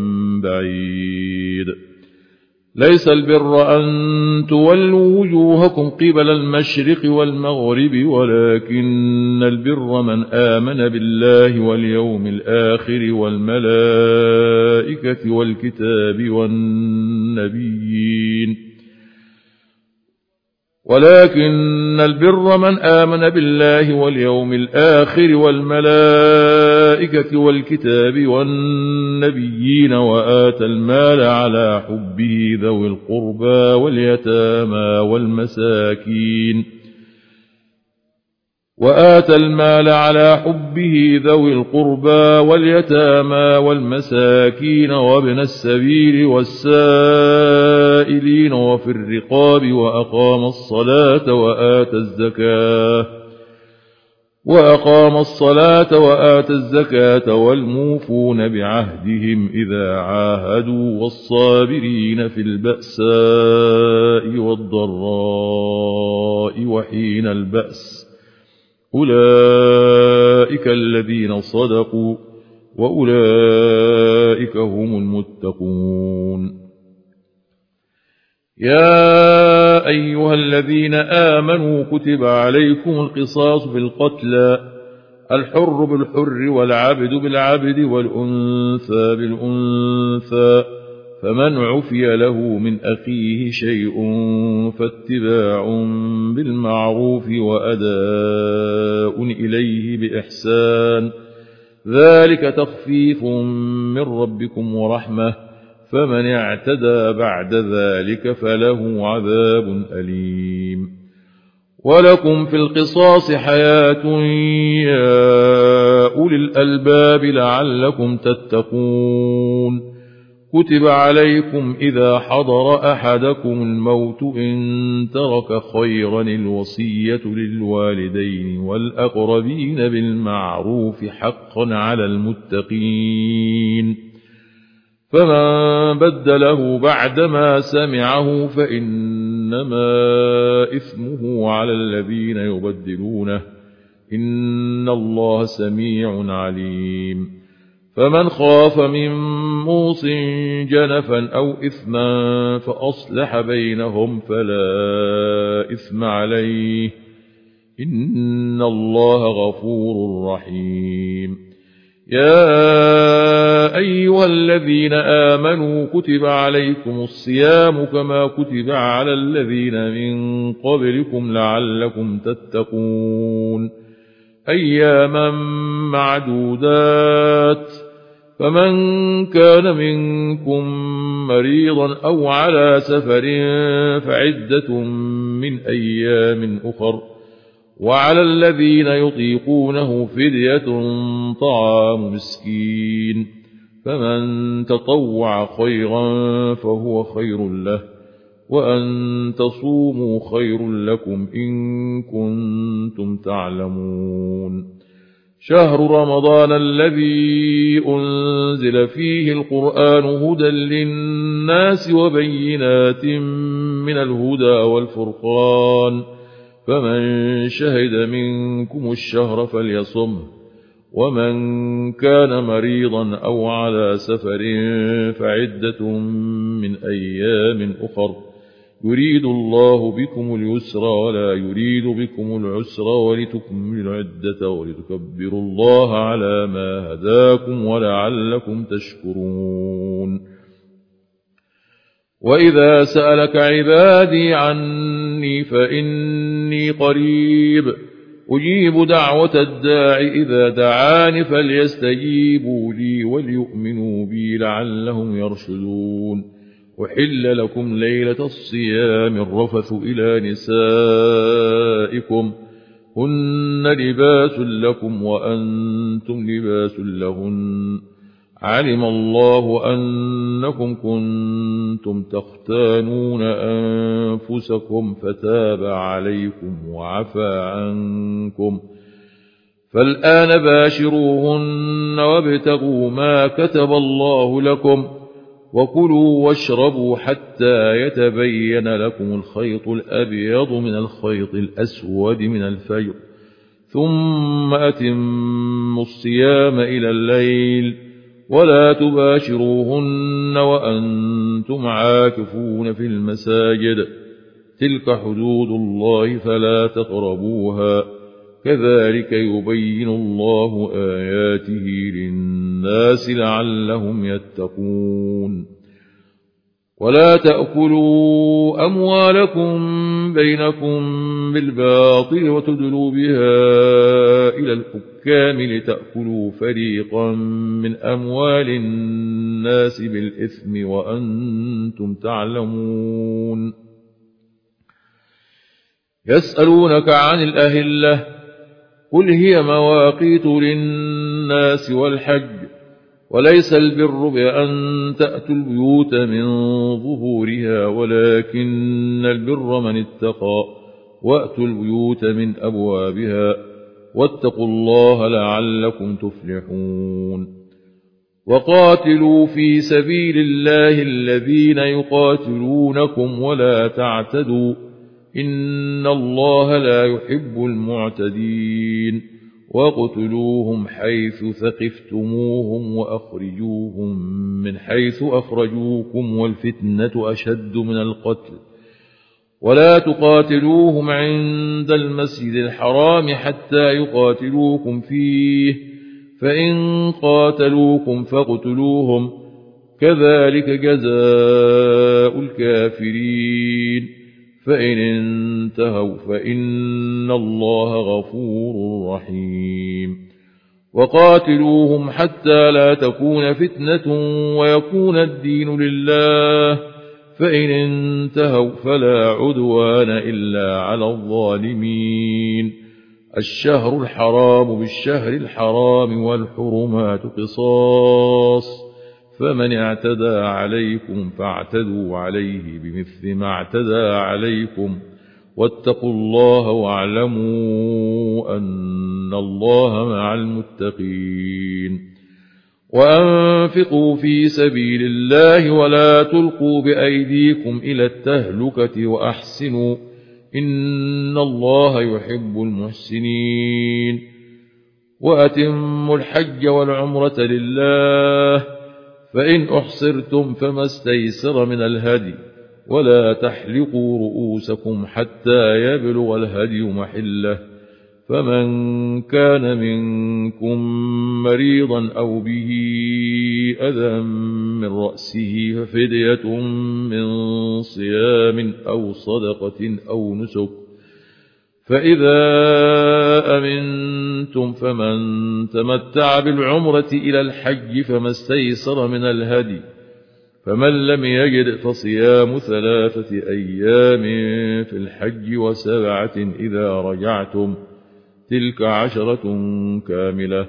بعيد ليس البر أن تولوا وجوهكم قبل المشرق والمغرب ولكن البر من آمن بالله واليوم الآخر والملائكة والكتاب والنبيين ولكن البر من آمن بالله واليوم الآخر والملائكة والكتاب والنبيين وآتى المال على حبه ذوي القربى واليتامى والمساكين وآتى المال على حبه ذوي القربى واليتامى والمساكين وابن السبيل والسائلين وفي الرقاب وأقام الصلاة وآتى الزكاة وأقام الصلاة وآتى الزكاة والموفون بعهدهم إذا عاهدوا والصابرين في البأساء والضراء وحين البأس أولئك الذين صدقوا وأولئك هم المتقون يا أيها الذين آمنوا كتب عليكم القصاص بالقتلى الحر بالحر والعبد بالعبد والأنثى بالأنثى فمن عفي له من أخيه شيء فاتباع بالمعروف وأداء إليه بإحسان ذلك تخفيف من ربكم ورحمة فمن اعتدى بعد ذلك فله عذاب أليم ولكم في القصاص حياة يا أولي الألباب لعلكم تتقون كتب عليكم إذا حضر أحدكم الموت إن ترك خيرا الوصية للوالدين والأقربين بالمعروف حقا على المتقين فمن بدله بعدما سمعه فإنما إثمه على الذين يبدلونه إن الله سميع عليم فمن خاف من موص جنفا أو إثما فأصلح بينهم فلا إثم عليه إن الله غفور رحيم يا أيها الذين آمنوا كتب عليكم الصيام كما كتب على الذين من قبلكم لعلكم تتقون أياما معدودات فمن كان منكم مريضا أو على سفر فعدة من أيام أخر وعلى الذين يطيقونه فدية طعام مسكين فمن تطوع خيرا فهو خير له وأن تصوموا خير لكم إن كنتم تعلمون. شهر رمضان الذي أنزل فيه القرآن هدى للناس وبينات من الهدى والفرقان، فمن شهد منكم الشهر فليصمه، ومن كان مريضا أو على سفر فعدة من أيام أخر، يريد الله بكم اليسر ولا يريد بكم العسر ولتكملوا العدة ولتكبروا الله على ما هداكم ولعلكم تشكرون. وإذا سألك عبادي عني فإني قريب أجيب دعوة الداع إذا دعاني فليستجيبوا لي وليؤمنوا بي لعلهم يرشدون. أحل لكم ليلة الصيام الرفث إلى نسائكم هن لباس لكم وأنتم لباس لهن، علم الله أنكم كنتم تختانون أنفسكم فتاب عليكم وعفى عنكم، فالآن باشروهن وابتغوا ما كتب الله لكم، وكلوا واشربوا حتى يتبين لكم الخيط الأبيض من الخيط الأسود من الفجر، ثم أتموا الصيام إلى الليل، ولا تباشروهن وأنتم عاكفون في المساجد، تلك حدود الله فلا تقربوها، كذلك يبين الله آياته للناس لعلهم يتقون. ولا تأكلوا أموالكم بينكم بالباطل وتدلوا بها إلى الحكام لتأكلوا فريقا من أموال الناس بالإثم وأنتم تعلمون. يسألونك عن الأهلة قل هي مواقيت للناس والحج، وليس البر بأن تأتوا البيوت من ظهورها ولكن البر من اتقى، وأتوا البيوت من أبوابها، واتقوا الله لعلكم تفلحون. وقاتلوا في سبيل الله الذين يقاتلونكم ولا تعتدوا إن الله لا يحب المعتدين، واقتلوهم حيث ثقفتموهم وأخرجوهم من حيث أخرجوكم والفتنة أشد من القتل، ولا تقاتلوهم عند المسجد الحرام حتى يقاتلوكم فيه، فإن قاتلوكم فاقتلوهم، كذلك جزاء الكافرين، فإن انتهوا فإن الله غفور رحيم. وقاتلوهم حتى لا تكون فتنة ويكون الدين لله، فإن انتهوا فلا عدوان إلا على الظالمين. الشهر الحرام بالشهر الحرام والحرمات قصاص، فمن اعتدى عليكم فاعتدوا عليه بمثل ما اعتدى عليكم، واتقوا الله واعلموا أن الله مع المتقين. وأنفقوا في سبيل الله ولا تلقوا بأيديكم إلى التهلكة وأحسنوا إن الله يحب المحسنين. وأتموا الحج والعمرة لله، فإن أحصرتم فما استيسر من الهدي، ولا تحلقوا رؤوسكم حتى يبلغ الهدي محله، فمن كان منكم مريضا أو به أذى من رأسه ففدية من صيام أو صدقة أو نسك، فإذا أمنتم فمن تمتع بالعمرة إلى الحج فما استيسر من الهدي، فمن لم يجد فصيام ثلاثة أيام في الحج وسبعة إذا رجعتم، تلك عشرة كاملة،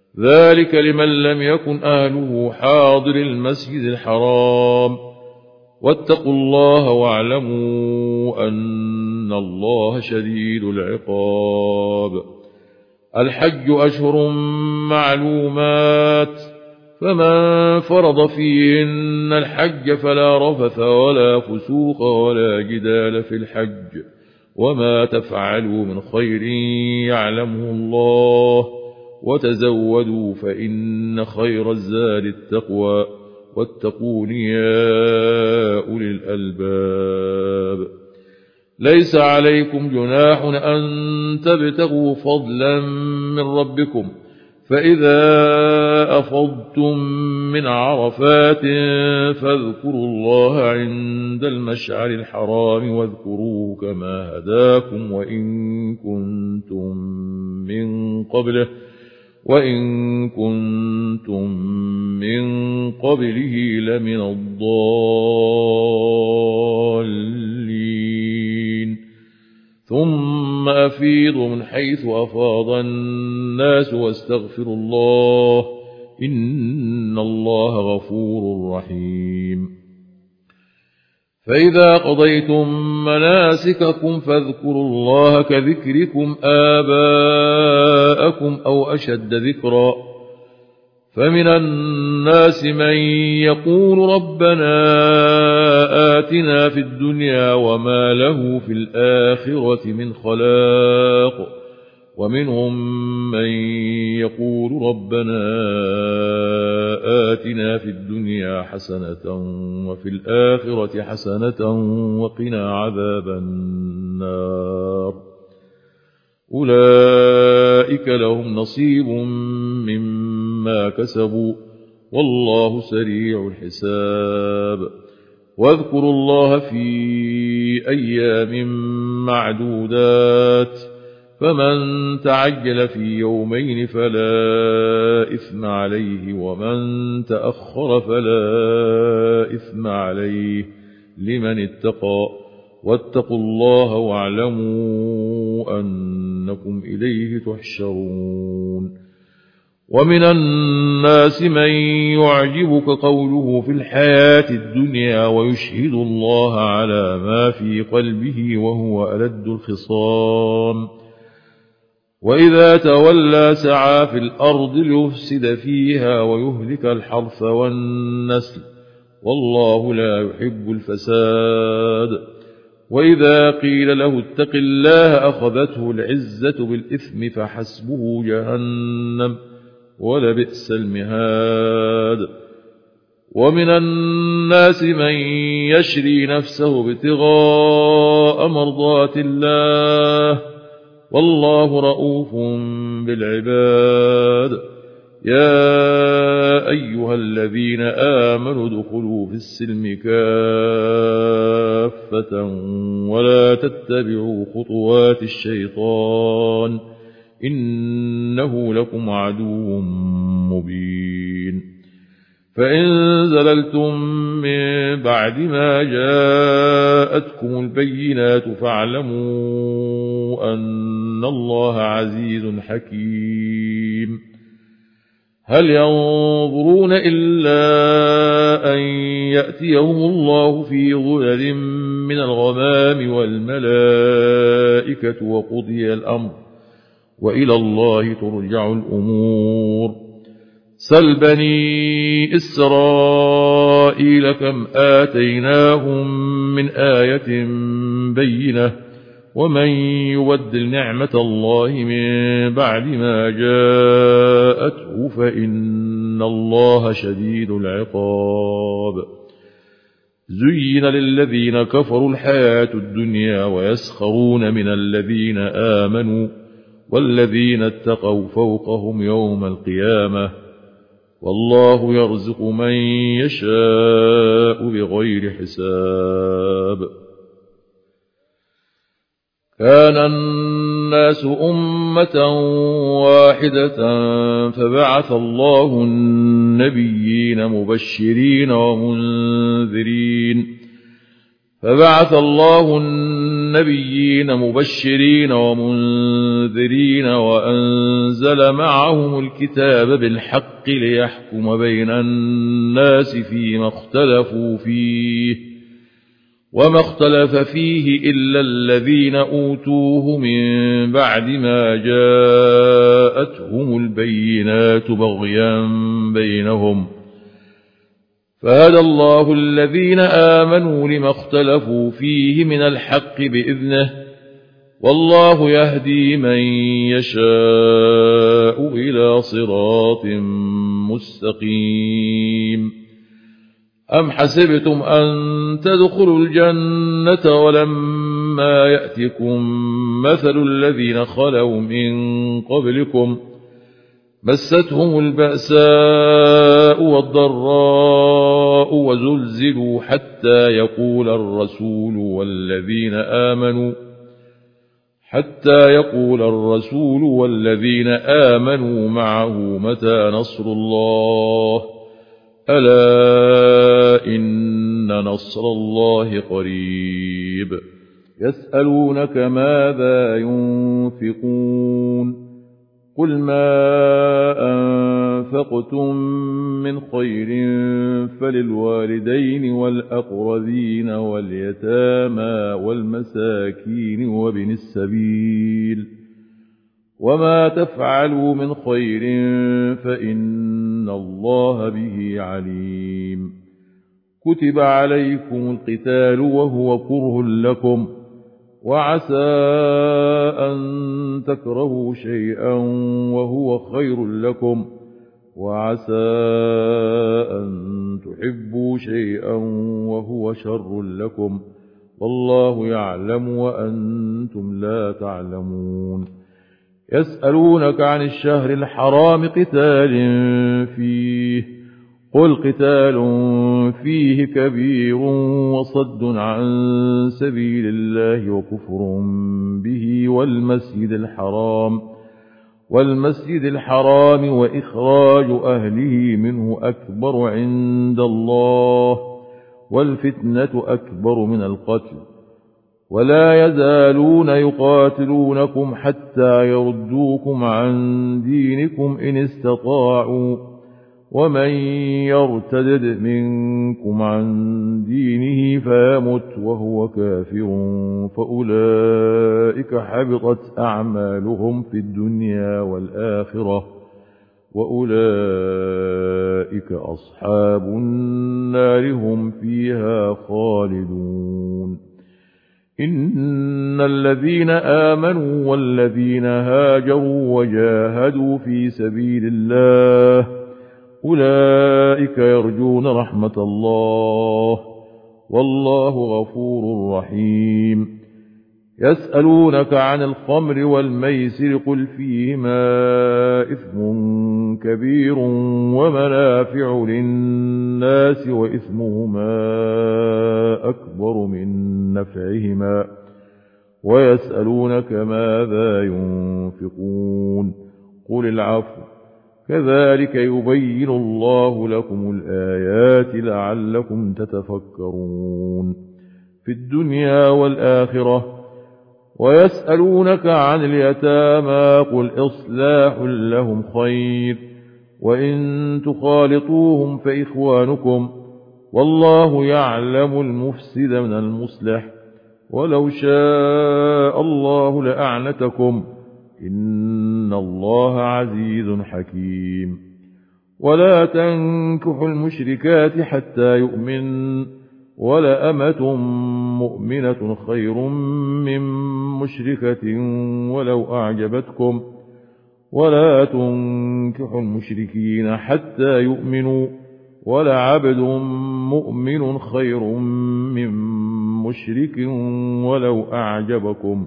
ذلك لمن لم يكن أهله حاضر المسجد الحرام. واتقوا الله واعلموا أن الله شديد العقاب. الحج أشهر معلومات، فمن فرض فيهن الحج فلا رفث ولا فسوق ولا جدال في الحج، وما تفعلوا من خير يعلمه الله، وتزودوا فإن خير الزاد التقوى، واتقون يا أولي الألباب. ليس عليكم جناح أن تبتغوا فضلا من ربكم، فإذا أفضتم من عرفات فاذكروا الله عند المشعر الحرام واذكروه كما هداكم وإن كنتم من قبله وإن كنتم من قبله لمن الضالين. ثم أفيضوا من حيث أفاض الناس واستغفروا الله إن الله غفور رحيم. فإذا قضيتم مناسككم فاذكروا الله كذكركم آباءكم أو أشد ذكرا. فمن الناس من يقول ربنا آتنا في الدنيا وما له في الآخرة من خلاق، ومنهم من يقول ربنا آتنا في الدنيا حسنة وفي الآخرة حسنة وقنا عذاب النار. أولئك لهم نصيب مما كسبوا والله سريع الحساب. واذكروا الله في أيام معدودات، فمن تعجل في يومين فلا إثم عليه ومن تأخر فلا إثم عليه لمن اتقى. واتقوا الله واعلموا أنكم إليه تحشرون. ومن الناس من يعجبك قوله في الحياة الدنيا ويشهد الله على ما في قلبه وهو ألد الخصام، وإذا تولى سعى في الأرض ليفسد فيها ويهلك الحرث والنسل والله لا يحب الفساد. وإذا قيل له اتق الله أخذته العزة بالإثم فحسبه جهنم ولبئس المهاد. ومن الناس من يشري نفسه ابتغاء مرضات الله والله رؤوف بالعباد. يا أيها الذين آمنوا ادخلوا في السلم كافة ولا تتبعوا خطوات الشيطان إنه لكم عدو مبين. فإن زللتم من بعد ما جاءتكم البينات فاعلموا أن الله عزيز حكيم. هل ينظرون إلا أن يأتيهم الله في ظلل من الغمام والملائكة وقضي الأمر وإلى الله ترجع الأمور. سل بني إسرائيل كم آتيناهم من آية بينة ومن يبدل نعمة الله من بعد ما جاءته فإن الله شديد العقاب. زين للذين كفروا الحياة الدنيا ويسخرون من الذين آمنوا والذين اتقوا فوقهم يوم القيامة والله يرزق من يشاء بغير حساب. كان الناس أمة واحدة فبعث الله النبيين مبشرين ومنذرين فبعث الله النبيين مبشرين ومنذرين وأنزل معهم الكتاب بالحق ليحكم بين الناس فيما اختلفوا فيه وما اختلف فيه إلا الذين أوتوه من بعد ما جاءتهم البينات بغيا بينهم فهدى الله الذين آمنوا لما اختلفوا فيه من الحق بإذنه والله يهدي من يشاء إلى صراط مستقيم أم حسبتم أن تدخلوا الجنة ولما يأتكم مثل الذين خلوا من قبلكم مستهم البأساء والضراء وزلزلوا حتى يقول الرسول والذين آمنوا حتى يقول الرسول والذين آمنوا معه متى نصر الله ألا إن نصر الله قريب يسألونك ماذا ينفقون قل ما أنفقتم من خير فللوالدين والأقربين واليتامى والمساكين وابن السبيل وما تفعلوا من خير فإن الله به عليم كتب عليكم القتال وهو كره لكم وعسى أن تكرهوا شيئا وهو خير لكم وعسى أن تحبوا شيئا وهو شر لكم والله يعلم وأنتم لا تعلمون يسألونك عن الشهر الحرام قتال فيه قل قتال فيه كبير وصد عن سبيل الله وكفر به والمسجد الحرام والمسجد الحرام وإخراج أهله منه أكبر عند الله والفتنة أكبر من القتل ولا يزالون يقاتلونكم حتى يردوكم عن دينكم إن استطاعوا ومن يرتد منكم عن دينه فيمت وهو كافر فأولئك حبطت أعمالهم في الدنيا والآخرة وأولئك أصحاب النار هم فيها خالدون إن الذين آمنوا والذين هاجروا وجاهدوا في سبيل الله أولئك يرجون رحمة الله والله غفور رحيم يسألونك عن الخمر والميسر قل فيهما إثم كبير ومنافع للناس وإثمهما أكبر من نفعهما ويسألونك ماذا ينفقون قل العفو كذلك يبين الله لكم الآيات لعلكم تتفكرون في الدنيا والآخرة ويسألونك عن اليتامى قل إصلاح لهم خير وإن تخالطوهم فإخوانكم والله يعلم المفسد من المصلح ولو شاء الله لأعنتكم إن الله عزيز حكيم ولا تنكحوا المشركات حتى يؤمن ولأمة مؤمنة خير من مشركة ولو أعجبتكم ولا تنكحوا المشركين حتى يؤمنوا ولعبد مؤمن خير من مشرك ولو أعجبكم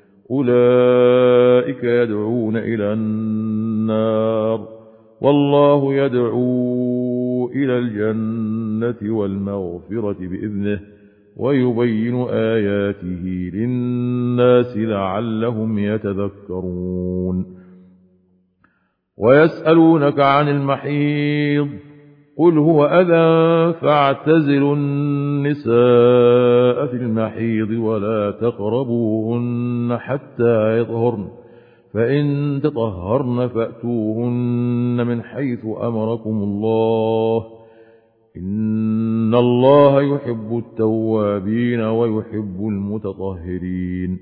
أولئك يدعون إلى النار والله يدعو إلى الجنة والمغفرة بإذنه ويبين آياته للناس لعلهم يتذكرون ويسألونك عن المحيض قل هو أذى فاعتزلوا النساء في المحيض ولا تقربوهن حتى يطهرن فإن تطهرن فأتوهن من حيث أمركم الله إن إن الله يحب التوابين ويحب المتطهرين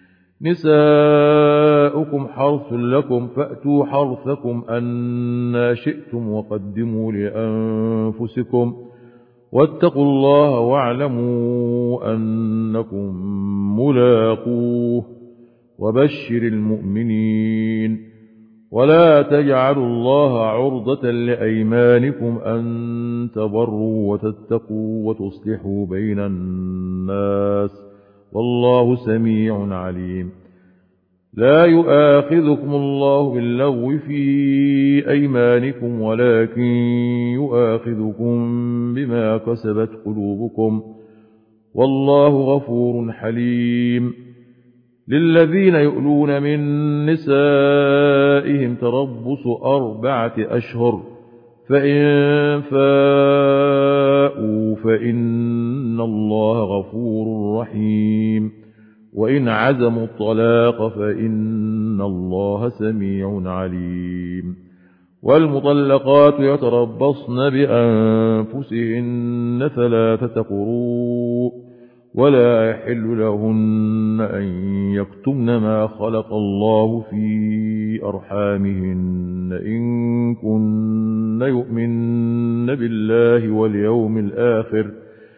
نساؤكم حرث لكم فأتوا حرثكم أنا شئتم وقدموا لأنفسكم واتقوا الله واعلموا أنكم ملاقوه وبشر المؤمنين ولا تجعلوا الله عرضة لأيمانكم أن تبروا وتتقوا وتصلحوا بين الناس والله سميع عليم لا يؤاخذكم الله باللغو في أيمانكم ولكن يؤاخذكم بما كسبت قلوبكم والله غفور حليم للذين يؤلون من نسائهم تربص أربعة أشهر فإن فاءوا فإن الله غفور رحيم وإن عزموا الطلاق فإن الله سميع عليم والمطلقات يتربصن بأنفسهن ثلاثة قروء ولا يحل لهن أن يكتمن ما خلق الله في أرحامهن إن كن يؤمن بالله واليوم الآخر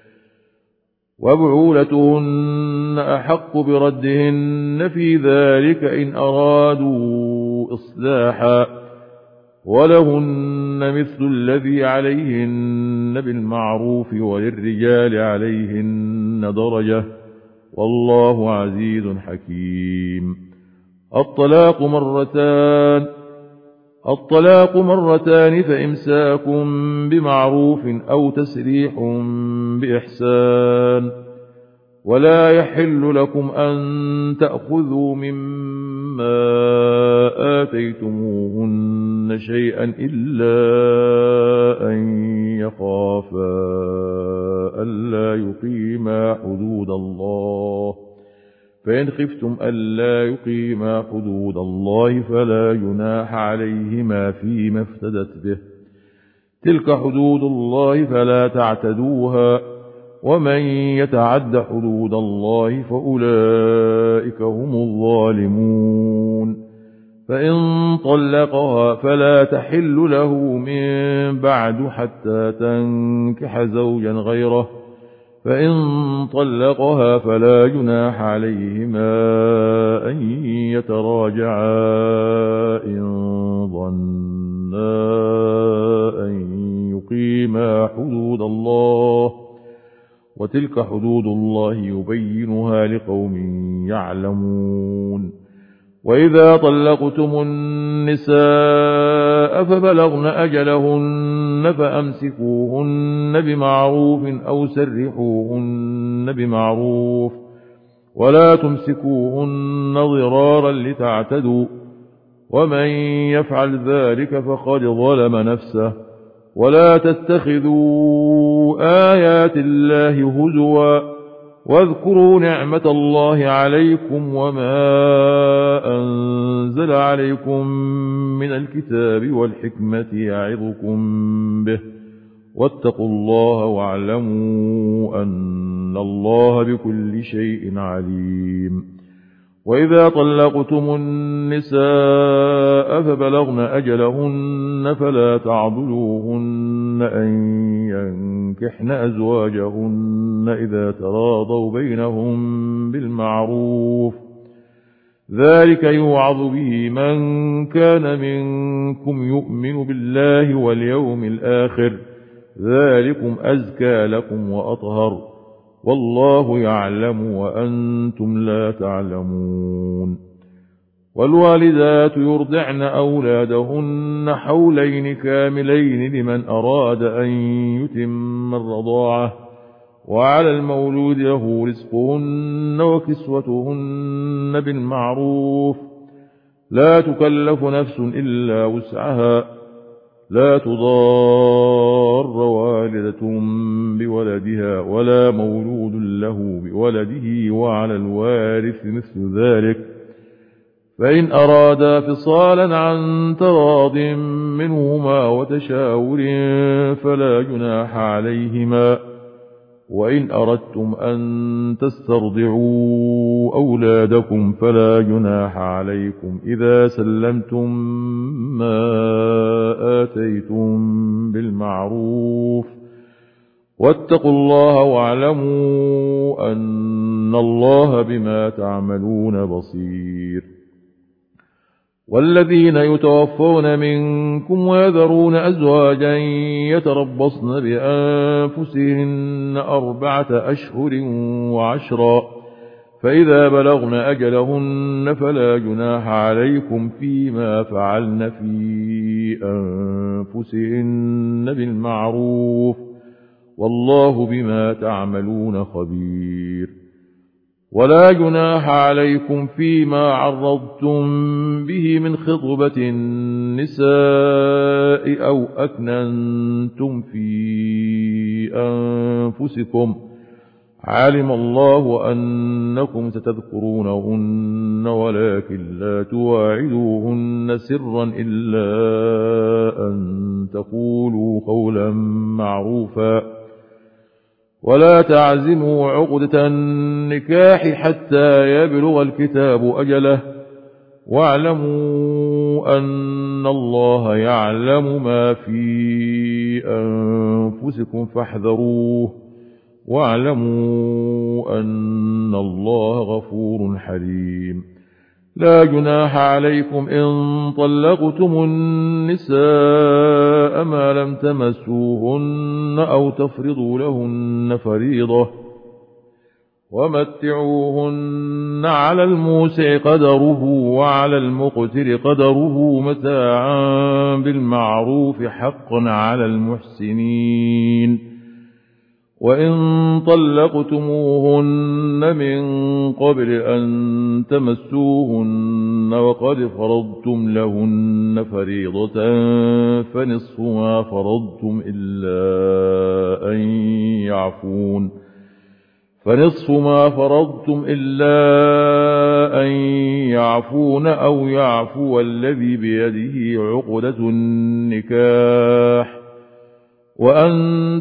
وبعولتهن أحق بردهن في ذلك إن أرادوا إصلاحا ولهن مثل الذي عليهن بالمعروف وللرجال عليهن درجة والله عزيز حكيم الطلاق مرتان الطلاق مرتان فإمساك بمعروف أو تسريح بإحسان ولا يحل لكم أن تأخذوا مما آتيتموهن شيئا إلا أن يخافا ألا يقيما حدود الله فإن خفتم ألا يقيما حدود الله فلا جناح عليهما فيما افتدت به تلك حدود الله فلا تعتدوها ومن يتعد حدود الله فأولئك هم الظالمون فإن طلقها فلا تحل له من بعد حتى تنكح زوجا غيره فإن طلقها فلا جناح عليهما أن يتراجعا إن ظنا أن يقيما حدود الله وتلك حدود الله يبينها لقوم يعلمون وإذا طلقتم النساء فبلغن أجلهن فأمسكوهن بمعروف أو سرحوهن بمعروف ولا تمسكوهن ضرارا لتعتدوا ومن يفعل ذلك فقد ظلم نفسه ولا تتخذوا آيات الله هزوا واذكروا نعمة الله عليكم وما أنزل عليكم من الكتاب والحكمة يعظكم به واتقوا الله واعلموا أن الله بكل شيء عليم وإذا طلقتم النساء فبلغن أجلهن فلا تعضلوهن أن ينكحن أزواجهن إذا تراضوا بينهم بالمعروف ذلك يوعظ به من كان منكم يؤمن بالله واليوم الآخر ذلكم أزكى لكم وأطهر والله يعلم وأنتم لا تعلمون والوالدات يرضعن أولادهن حولين كاملين لمن أراد أن يتم الرضاعة وعلى المولود له رزقهن وكسوتهن بالمعروف لا تكلف نفس إلا وسعها لا تضار والدة بولدها ولا مولود له بولده وعلى الوارث مثل ذلك فإن أرادا فصالا عن تراض منهما وتشاور فلا جناح عليهما وإن أردتم أن تسترضعوا أولادكم فلا جناح عليكم إذا سلمتم ما آتيتم بالمعروف واتقوا الله واعلموا أن الله بما تعملون بصير. والذين يتوفون منكم ويذرون أزواجا يتربصن بأنفسهن أربعة أشهر وعشرا فإذا بلغن أجلهن فلا جناح عليكم فيما فعلن في أنفسهن بالمعروف والله بما تعملون خبير. ولا جناح عليكم فيما عرضتم به من خطبة النساء أو أكننتم في أنفسكم علم الله أنكم ستذكرونهن ولكن لا تواعدوهن سرا إلا أن تقولوا قولا معروفا ولا تعزموا عقدة النكاح حتى يبلغ الكتاب أجله واعلموا أن الله يعلم ما في أنفسكم فاحذروه واعلموا أن الله غفور حليم. لا جناح عليكم إن طلقتم النساء ما لم تمسوهن أو تفرضوا لهن فريضة ومتعوهن على الموسع قدره وعلى المقتر قدره متاعا بالمعروف حقا على المحسنين. وإن طلقتموهن من قبل أن تمسوهن وقد فرضتم لهن فريضة فنصف ما فرضتم إلا أن يعفون فنصف ما فرضتم إلا أن يعفون أو يعفو الذي بيده عقدة النكاح وأن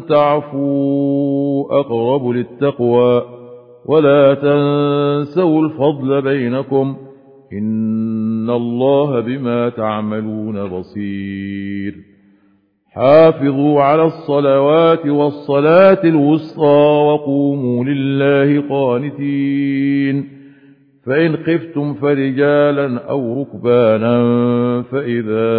تعفوا أقرب للتقوى ولا تنسوا الفضل بينكم إن الله بما تعملون بصير. حافظوا على الصلوات والصلاة الوسطى وقوموا لله قانتين. فإن خفتم فرجالا أو ركبانا فإذا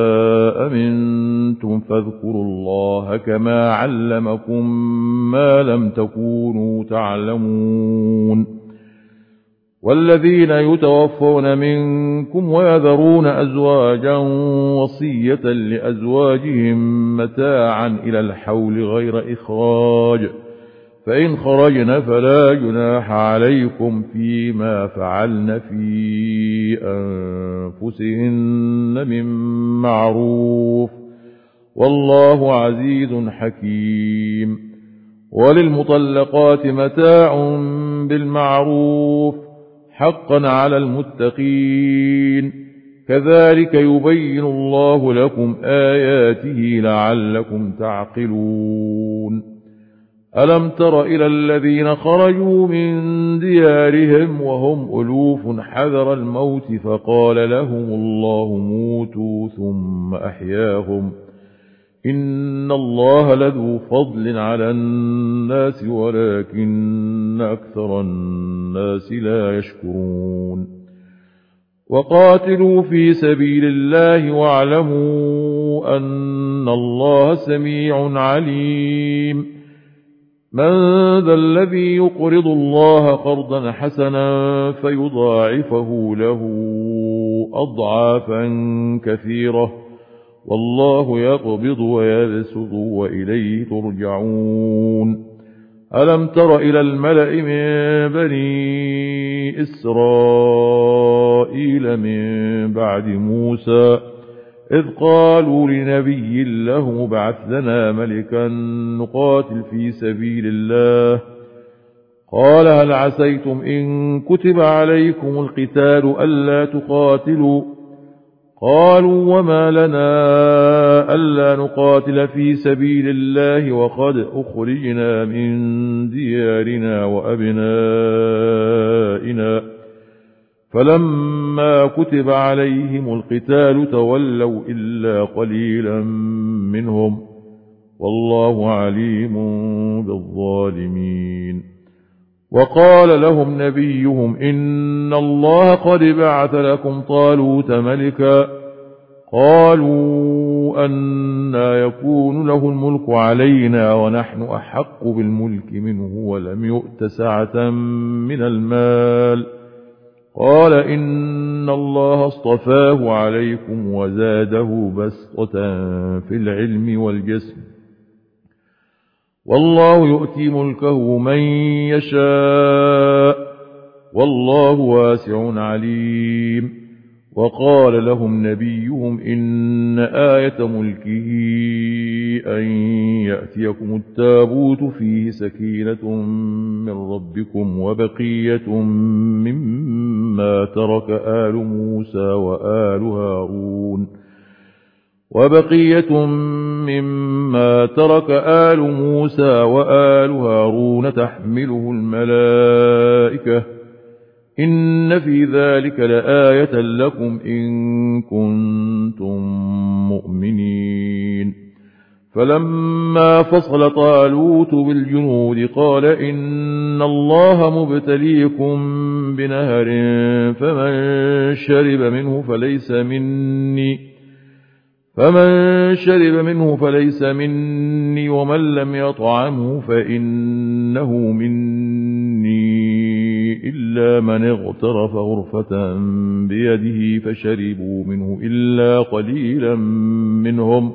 أمنتم فاذكروا الله كما علمكم ما لم تكونوا تعلمون. والذين يتوفون منكم ويذرون أزواجا وصية لأزواجهم متاعا إلى الحول غير إخراج فإن خرجن فلا جناح عليكم فيما فعلن في أنفسهن من معروف والله عزيز حكيم. وللمطلقات متاع بالمعروف حقا على المتقين كذلك يبين الله لكم آياته لعلكم تعقلون. ألم تر إلى الذين خرجوا من ديارهم وهم ألوف حذر الموت فقال لهم الله موتوا ثم أحياهم إن الله لذو فضل على الناس ولكن أكثر الناس لا يشكرون. وقاتلوا في سبيل الله واعلموا أن الله سميع عليم. من ذا الذي يقرض الله قرضا حسنا فيضاعفه له أضعافا كثيرة والله يقبض ويبسط وإليه ترجعون. ألم تر إلى الملأ من بني إسرائيل من بعد موسى إذ قالوا لنبي له ابعث لنا ملكا نقاتل في سبيل الله قال هل عسيتم إن كتب عليكم القتال ألا تقاتلوا قالوا وما لنا ألا نقاتل في سبيل الله وقد أخرجنا من ديارنا وأبنائنا فلما كتب عليهم القتال تولوا إلا قليلا منهم والله عليم بالظالمين. وقال لهم نبيهم إن الله قد بعث لكم طالوت ملكا قالوا أنى يكون له الملك علينا ونحن أحق بالملك منه ولم يؤت سعة من المال قال إن الله اصطفاه عليكم وزاده بسطة في العلم والجسم والله يؤتي ملكه من يشاء والله واسع عليم. وقال لهم نبيهم إن آية ملكه أن يأتيكم التابوت فيه سكينة من ربكم وبقية مما ترك آل موسى وآل هارون وبقية مما ترك آل موسى وآل هارون تحمله الملائكة إن في ذلك لآية لكم إن كنتم مؤمنين. فلما فصل طالوت بالجنود قال إن الله مبتليكم بنهر فمن شرب منه فليس مني فمن شرب منه فليس مني ومن لم يطعمه فإنه مني إلا من اغترف غرفة بيده فشربوا منه إلا قليلا منهم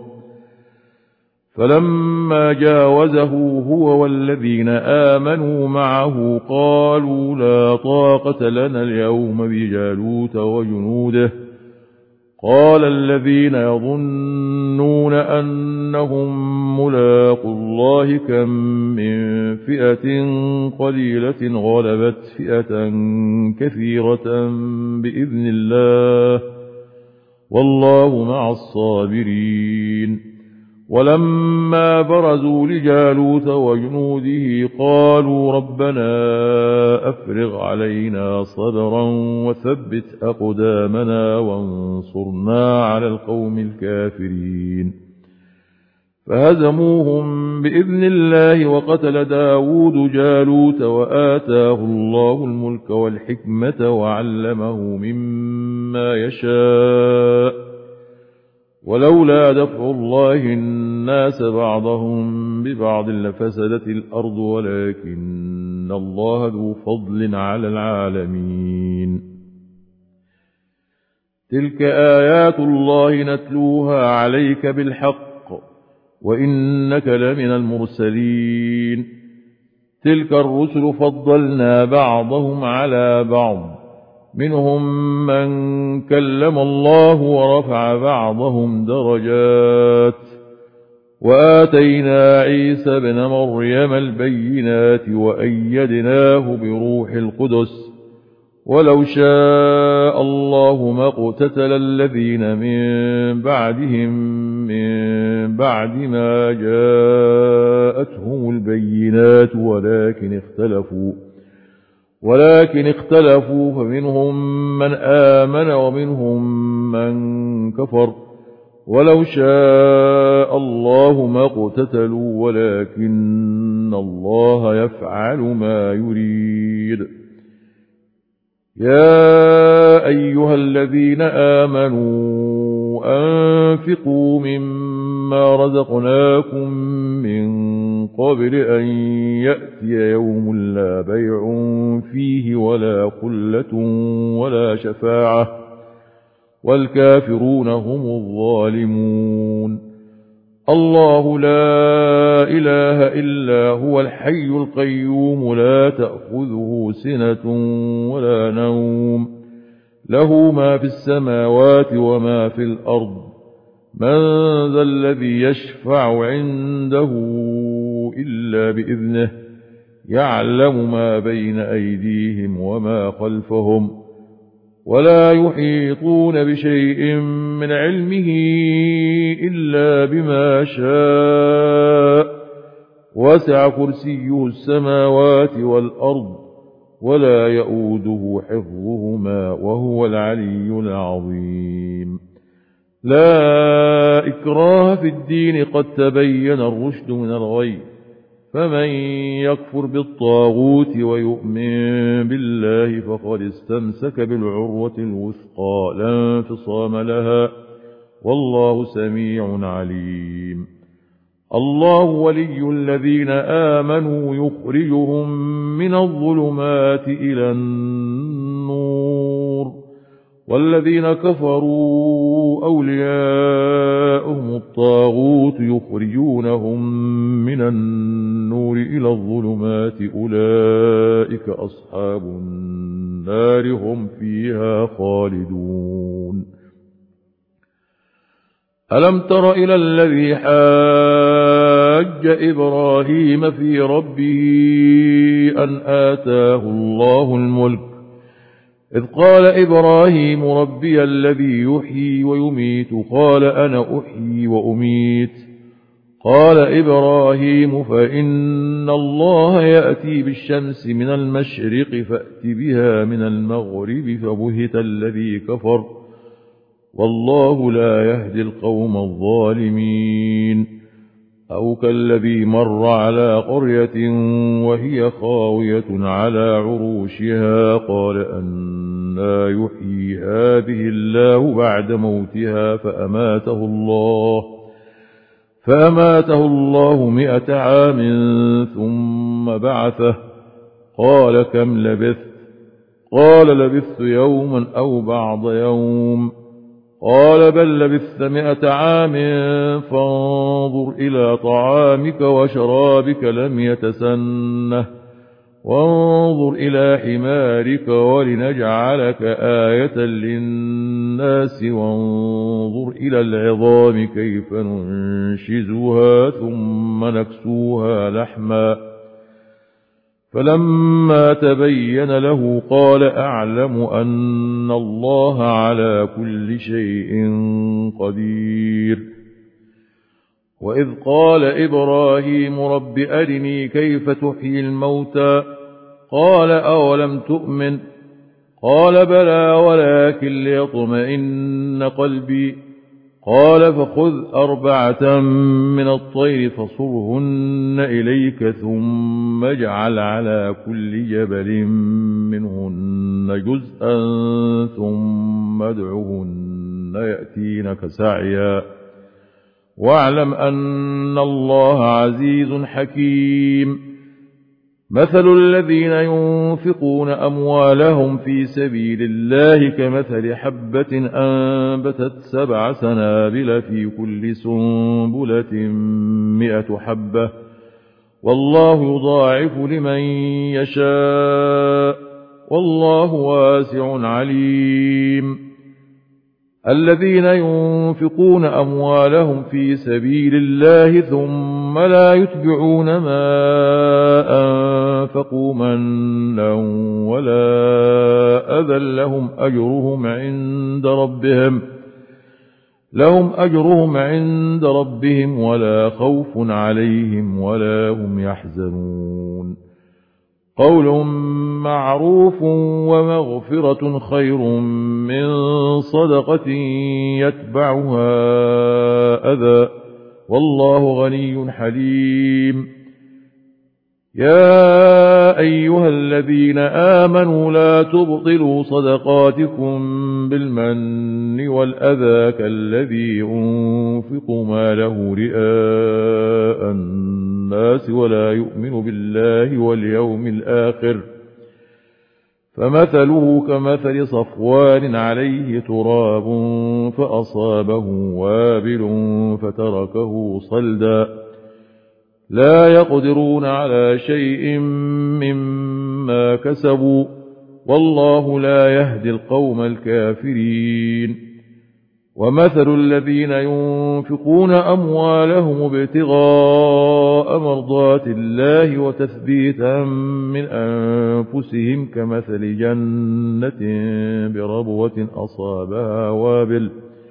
فلما جاوزه هو والذين آمنوا معه قالوا لا طاقة لنا اليوم بجالوت وجنوده قال الذين يظنون أنهم ملاقوا الله كم من فئة قليلة غلبت فئة كثيرة بإذن الله والله مع الصابرين. ولما برزوا لجالوت وجنوده قالوا ربنا أفرغ علينا صبرا وثبت أقدامنا وانصرنا على القوم الكافرين. فهزموهم بإذن الله وقتل داود جالوت وآتاه الله الملك والحكمة وعلمه مما يشاء ولولا دفع الله الناس بعضهم ببعض لفسدت الأرض ولكن الله ذو فضل على العالمين. تلك آيات الله نتلوها عليك بالحق وإنك لمن المرسلين. تلك الرسل فضلنا بعضهم على بعض منهم من كلم الله ورفع بعضهم درجات وآتينا عيسى ابن مريم البينات وأيدناه بروح القدس ولو شاء الله ما اقتتل الذين من بعدهم من بعد ما جاءتهم البينات ولكن اختلفوا ولكن اختلفوا فمنهم من آمن ومنهم من كفر ولو شاء الله ما اقتتلوا ولكن الله يفعل ما يريد. يا أيها الذين آمنوا أنفقوا مما رزقناكم من قبل أن يأتي يوم لا بيع فيه ولا خلة ولا شفاعة والكافرون هم الظالمون. الله لا إله إلا هو الحي القيوم لا تأخذه سنة ولا نوم له ما في السماوات وما في الأرض من ذا الذي يشفع عنده إلا بإذنه يعلم ما بين أيديهم وما خلفهم ولا يحيطون بشيء من علمه إلا بما شاء وسع كرسيه السماوات والأرض ولا يؤوده حفظهما وهو العلي العظيم لا إكراه في الدين قد تبين الرشد من الغي فمن يكفر بالطاغوت ويؤمن بالله فقد استمسك بالعروة الوثقى لا انفصام لها والله سميع عليم الله ولي الذين آمنوا يخرجهم من الظلمات إلى النور والذين كفروا أولياؤهم الطاغوت يخرجونهم من النور إلى الظلمات أولئك أصحاب النار هم فيها خالدون ألم تر إلى الذي حاج إبراهيم في ربه أن آتاه الله الملك إذ قال إبراهيم ربي الذي يحيي ويميت قال أنا أحيي وأميت قال إبراهيم فإن الله يأتي بالشمس من المشرق فأت بها من المغرب فبهت الذي كفر والله لا يهدي القوم الظالمين أو كالذي مر على قرية وهي خاوية على عروشها قال أنى يحيي هذه الله بعد موتها فأماته الله فأماته الله مئة عام ثم بعثه قال كم لبثت قال لبثت يوما أو بعض يوم قال بل لبثت مئة عام فانظر إلى طعامك وشرابك لم يتسنه وانظر إلى حمارك ولنجعلك آية للناس وانظر إلى العظام كيف ننشزها ثم نكسوها لحما فلما تبين له قال أعلم أن الله على كل شيء قدير وإذ قال إبراهيم رب أرني كيف تحيي الموتى قال أولم تؤمن قال بلى ولكن ليطمئن قلبي قال فخذ أربعة من الطير فصرهن إليك ثم اجعل على كل جبل منهن جزءا ثم ادعهن يأتينك سعيا واعلم أن الله عزيز حكيم مثل الذين ينفقون أموالهم في سبيل الله كمثل حبة أنبتت سبع سنابل في كل سنبلة مئة حبة والله يضاعف لمن يشاء والله واسع عليم الذين ينفقون أموالهم في سبيل الله ثم لا يتبعون ما أنفقوا منا ولا أذى لهم أجرهم عند ربهم لهم أجرهم عند ربهم ولا خوف عليهم ولا هم يحزنون قول معروف ومغفرة خير من صدقة يتبعها أذى والله غني حليم يا أيها الذين آمنوا لا تبطلوا صدقاتكم بالمن والأذى كالذي ينفق ماله رئاء الناس ولا يؤمن بالله واليوم الآخر فمثله كمثل صفوان عليه تراب فأصابه وابل فتركه صلدا لا يقدرون على شيء مما كسبوا، والله لا يهدي القوم الكافرين. ومثل الذين ينفقون أموالهم ابتغاء مرضات الله وتثبيتا من أنفسهم كمثل جنة بربوة أصابها وابل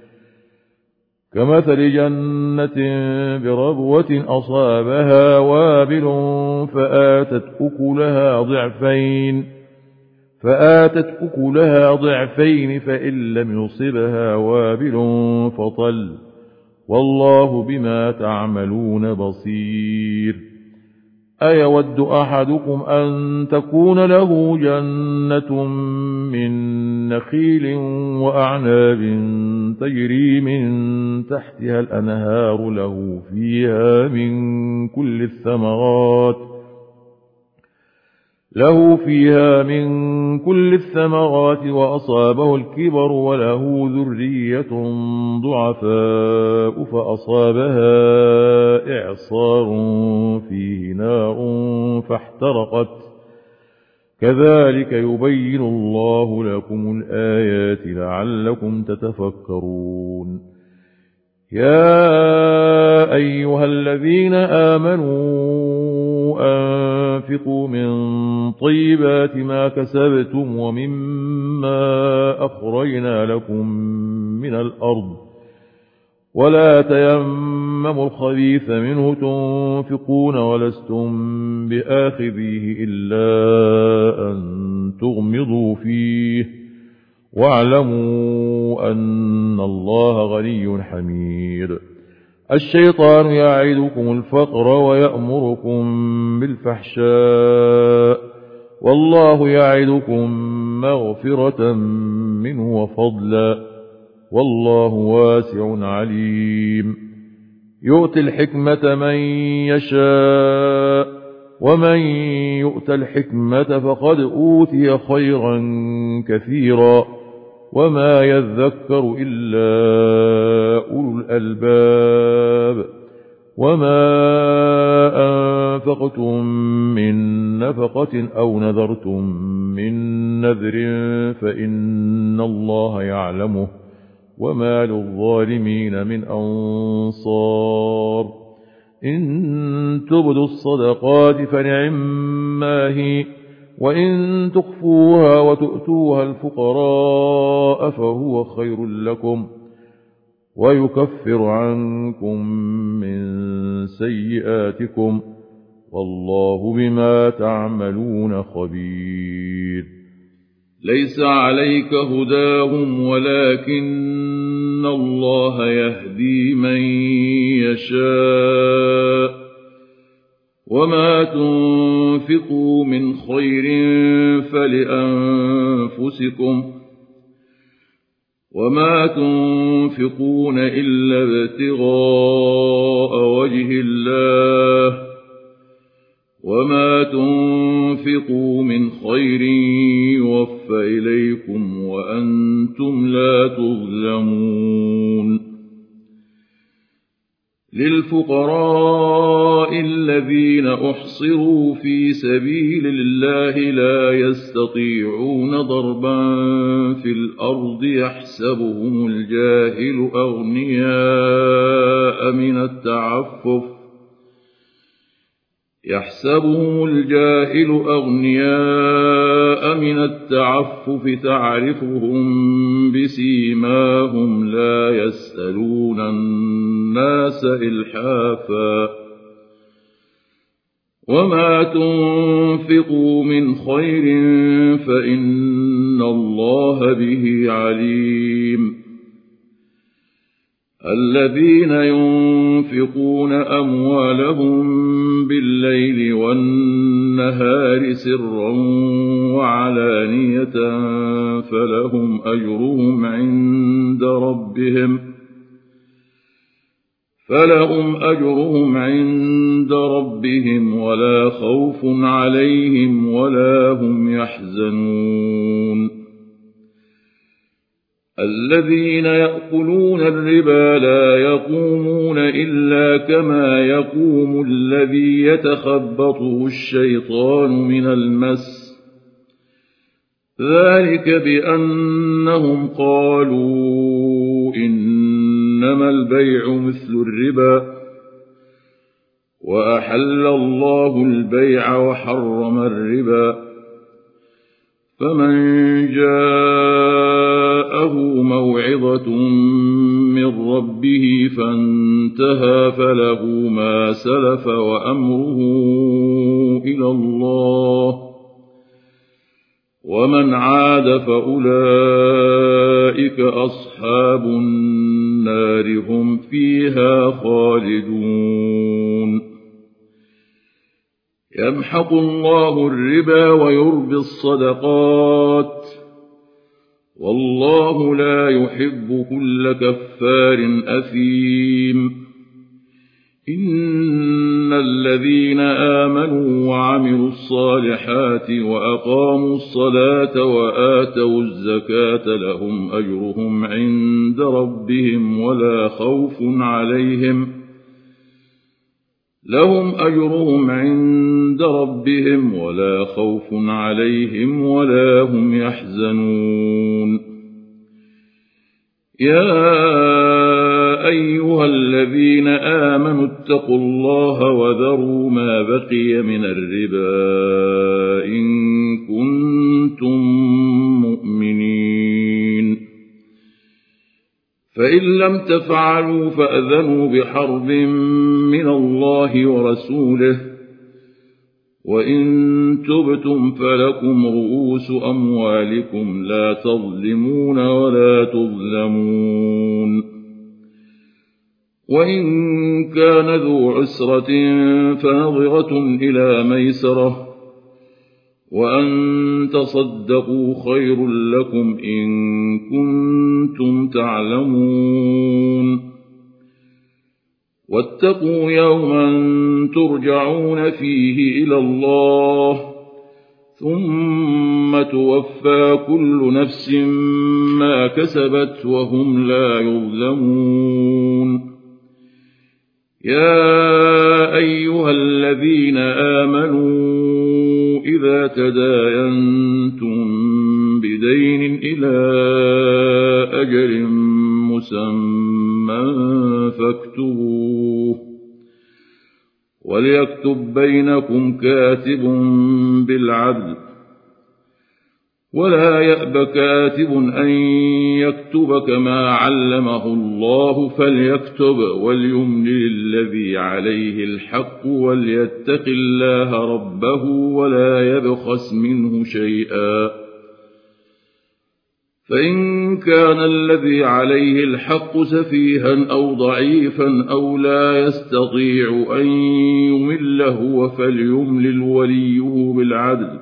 كمثل جنة بربوة أصابها وابل فآتت أكلها ضعفين فآتت أكلها ضعفين فإن لم يصبها وابل فطل والله بما تعملون بصير أيود أحدكم أن تكون له جنة من نخيل وأعناب تجري من تحتها الأنهار له فيها من كل الثمرات له فيها من كل الثمرات وأصابه الكبر وله ذرية ضعفاء فأصابها إعصار فيه نار فاحترقت كذلك يبين الله لكم الآيات لعلكم تتفكرون يا أيها الذين آمنوا أنفقوا من طيبات ما كسبتم ومما أخرجنا لكم من الأرض ولا تيمموا الخبيث منه تنفقون ولستم بآخذيه إلا أن تغمضوا فيه واعلموا أن الله غني حميد الشيطان يعدكم الفقر ويأمركم بالفحشاء والله يعدكم مغفرة منه وفضلا والله واسع عليم يؤتي الحكمة من يشاء ومن يؤت الحكمة فقد أوتي خيرا كثيرا وما يذكر إلا أولو الألباب وما أنفقتم من نفقة أو نذرتم من نذر فإن الله يعلمه وما للظالمين من أنصار إن تبدوا الصدقات فنعما هي وإن تخفوها وتؤتوها الفقراء فهو خير لكم ويكفر عنكم من سيئاتكم والله بما تعملون خبير ليس عليك هداهم ولكن الله يهدي من يشاء وما تنفقوا من خير فلأنفسكم وما تنفقون إلا ابتغاء وجه الله وما تنفقوا من خير يوفى إليكم وأنتم لا تظلمون للفقراء الذين أحصروا في سبيل الله لا يستطيعون ضربا في الأرض يحسبهم الجاهل أغنياء من التعفف يحسبهم الجاهل أغنياء من التعفف تعرفهم بسيماهم لا يسألون الناس إلحافا وما تنفقوا من خير فإن الله به عليم الذين ينفقون أموالهم بالليل والنهار سرا وعلانية فلهم أجرهم عند ربهم فلهم أجرهم عند ربهم ولا خوف عليهم ولا هم يحزنون الذين يأكلون الربا لا يقومون إلا كما يقوم الذي يتخبطه الشيطان من المس ذلك بأنهم قالوا إن
إنما البيع مثل الربا وأحل الله البيع وحرم الربا فمن جاءه موعظة من ربه فانتهى فله ما سلف وأمره إلى الله ومن عاد فأولئك أصحاب النار هم فيها خالدون يمحق الله الربا ويربي الصدقات والله لا يحب كل كفار أثيم إن الذين آمنوا وعملوا الصالحات وأقاموا الصلاة وآتوا الزكاة لهم أجرهم عند ربهم ولا خوف عليهم لهم أجرهم عند ربهم ولا خوف عليهم ولا هم يحزنون يا أيها الذين آمنوا اتقوا الله وذروا ما بقي من الربا إن كنتم مؤمنين فإن لم تفعلوا فأذنوا بحرب من الله ورسوله وإن تبتم فلكم رؤوس أموالكم لا تظلمون ولا تظلمون وإن كان ذو عسرة فنظرة إلى ميسرة وأن تصدقوا خير لكم إن كنتم تعلمون واتقوا يوما ترجعون فيه إلى الله ثم توفى كل نفس ما كسبت وهم لا يظلمون يا أيها الذين آمنوا إذا تداينتم بدين إلى أجل مسمى فاكتبوه وليكتب بينكم كاتب بالعدل ولا يأب كاتب أن يكتب كما علمه الله فليكتب وليملل الذي عليه الحق وليتق الله ربه ولا يبخس منه شيئا فإن كان الذي عليه الحق سفيها أو ضعيفا أو لا يستطيع أن يمله فليملل وليه بالعدل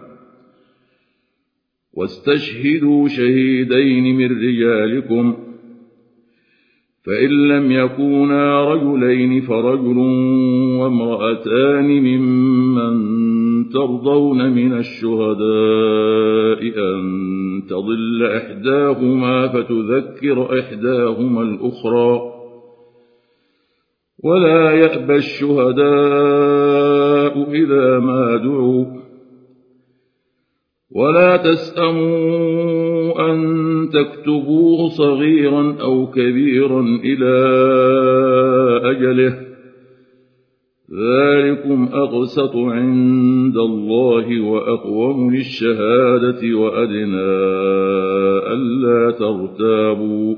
واستشهدوا شهيدين من رجالكم فإن لم يكونا رجلين فرجل وامرأتان ممن ترضون من الشهداء أن تضل إحداهما فتذكر إحداهما الأخرى ولا يأبى الشهداء إذا ما دعوا ولا تسأموا أن تكتبوه صغيرا أو كبيرا إلى أجله ذلكم أقسط عند الله وأقوم للشهادة وأدنى ألا ترتابوا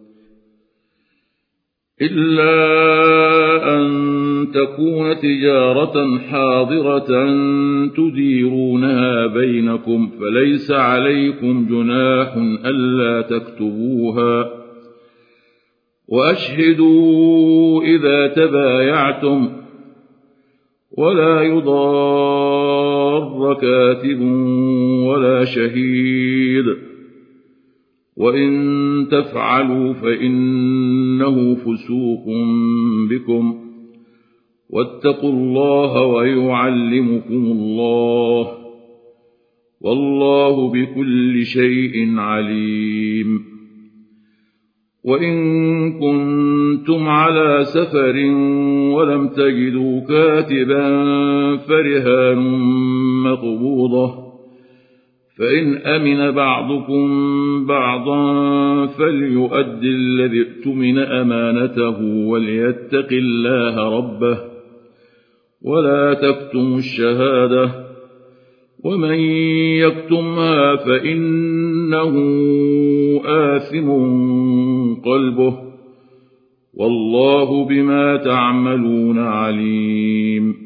إلا أن تكون تجارة حاضرة تديرونها بينكم فليس عليكم جناح ألا تكتبوها وأشهدوا إذا تبايعتم ولا يضار كاتب ولا شهيد وإن تفعلوا فإنه فسوق بكم واتقوا الله ويعلمكم الله والله بكل شيء عليم وإن كنتم على سفر ولم تجدوا كاتبا فرهان مقبوضة فإن أمن بعضكم بعضا فليؤد الذي ائتمن أمانته وليتق الله ربه ولا تكتموا الشهادة ومن يكتمها فإنه آثم قلبه والله بما تعملون عليم.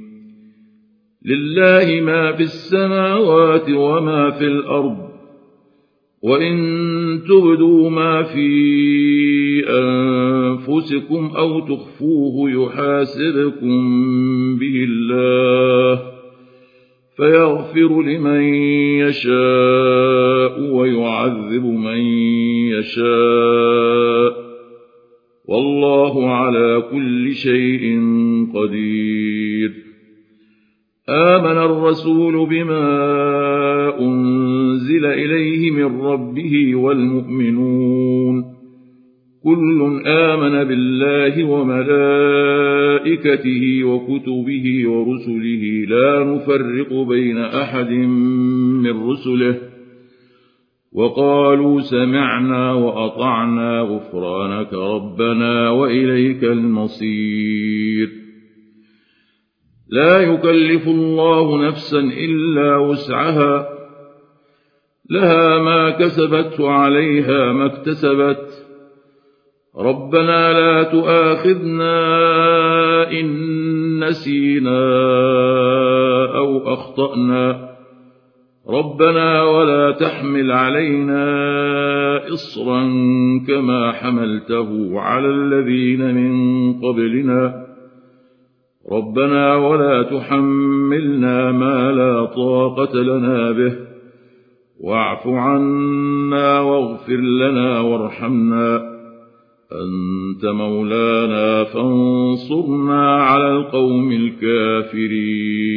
لله ما في السماوات وما في الأرض وإن تبدوا ما في أنفسكم أو تخفوه يحاسبكم به الله فيغفر لمن يشاء ويعذب من يشاء والله على كل شيء قدير. آمن الرسول بما أنزل إليه من ربه والمؤمنون كل آمن بالله وملائكته وكتبه ورسله لا نفرق بين أحد من رسله وقالوا سمعنا وأطعنا غفرانك ربنا وإليك المصير. لا يكلف الله نفسا إلا وسعها لها ما كسبت وعليها ما اكتسبت ربنا لا تؤاخذنا إن نسينا أو أخطأنا ربنا ولا تحمل علينا إصرا كما حملته على الذين من قبلنا ربنا ولا تحملنا ما لا طاقة لنا به واعف عنا واغفر لنا وارحمنا أنت مولانا فانصرنا على القوم الكافرين.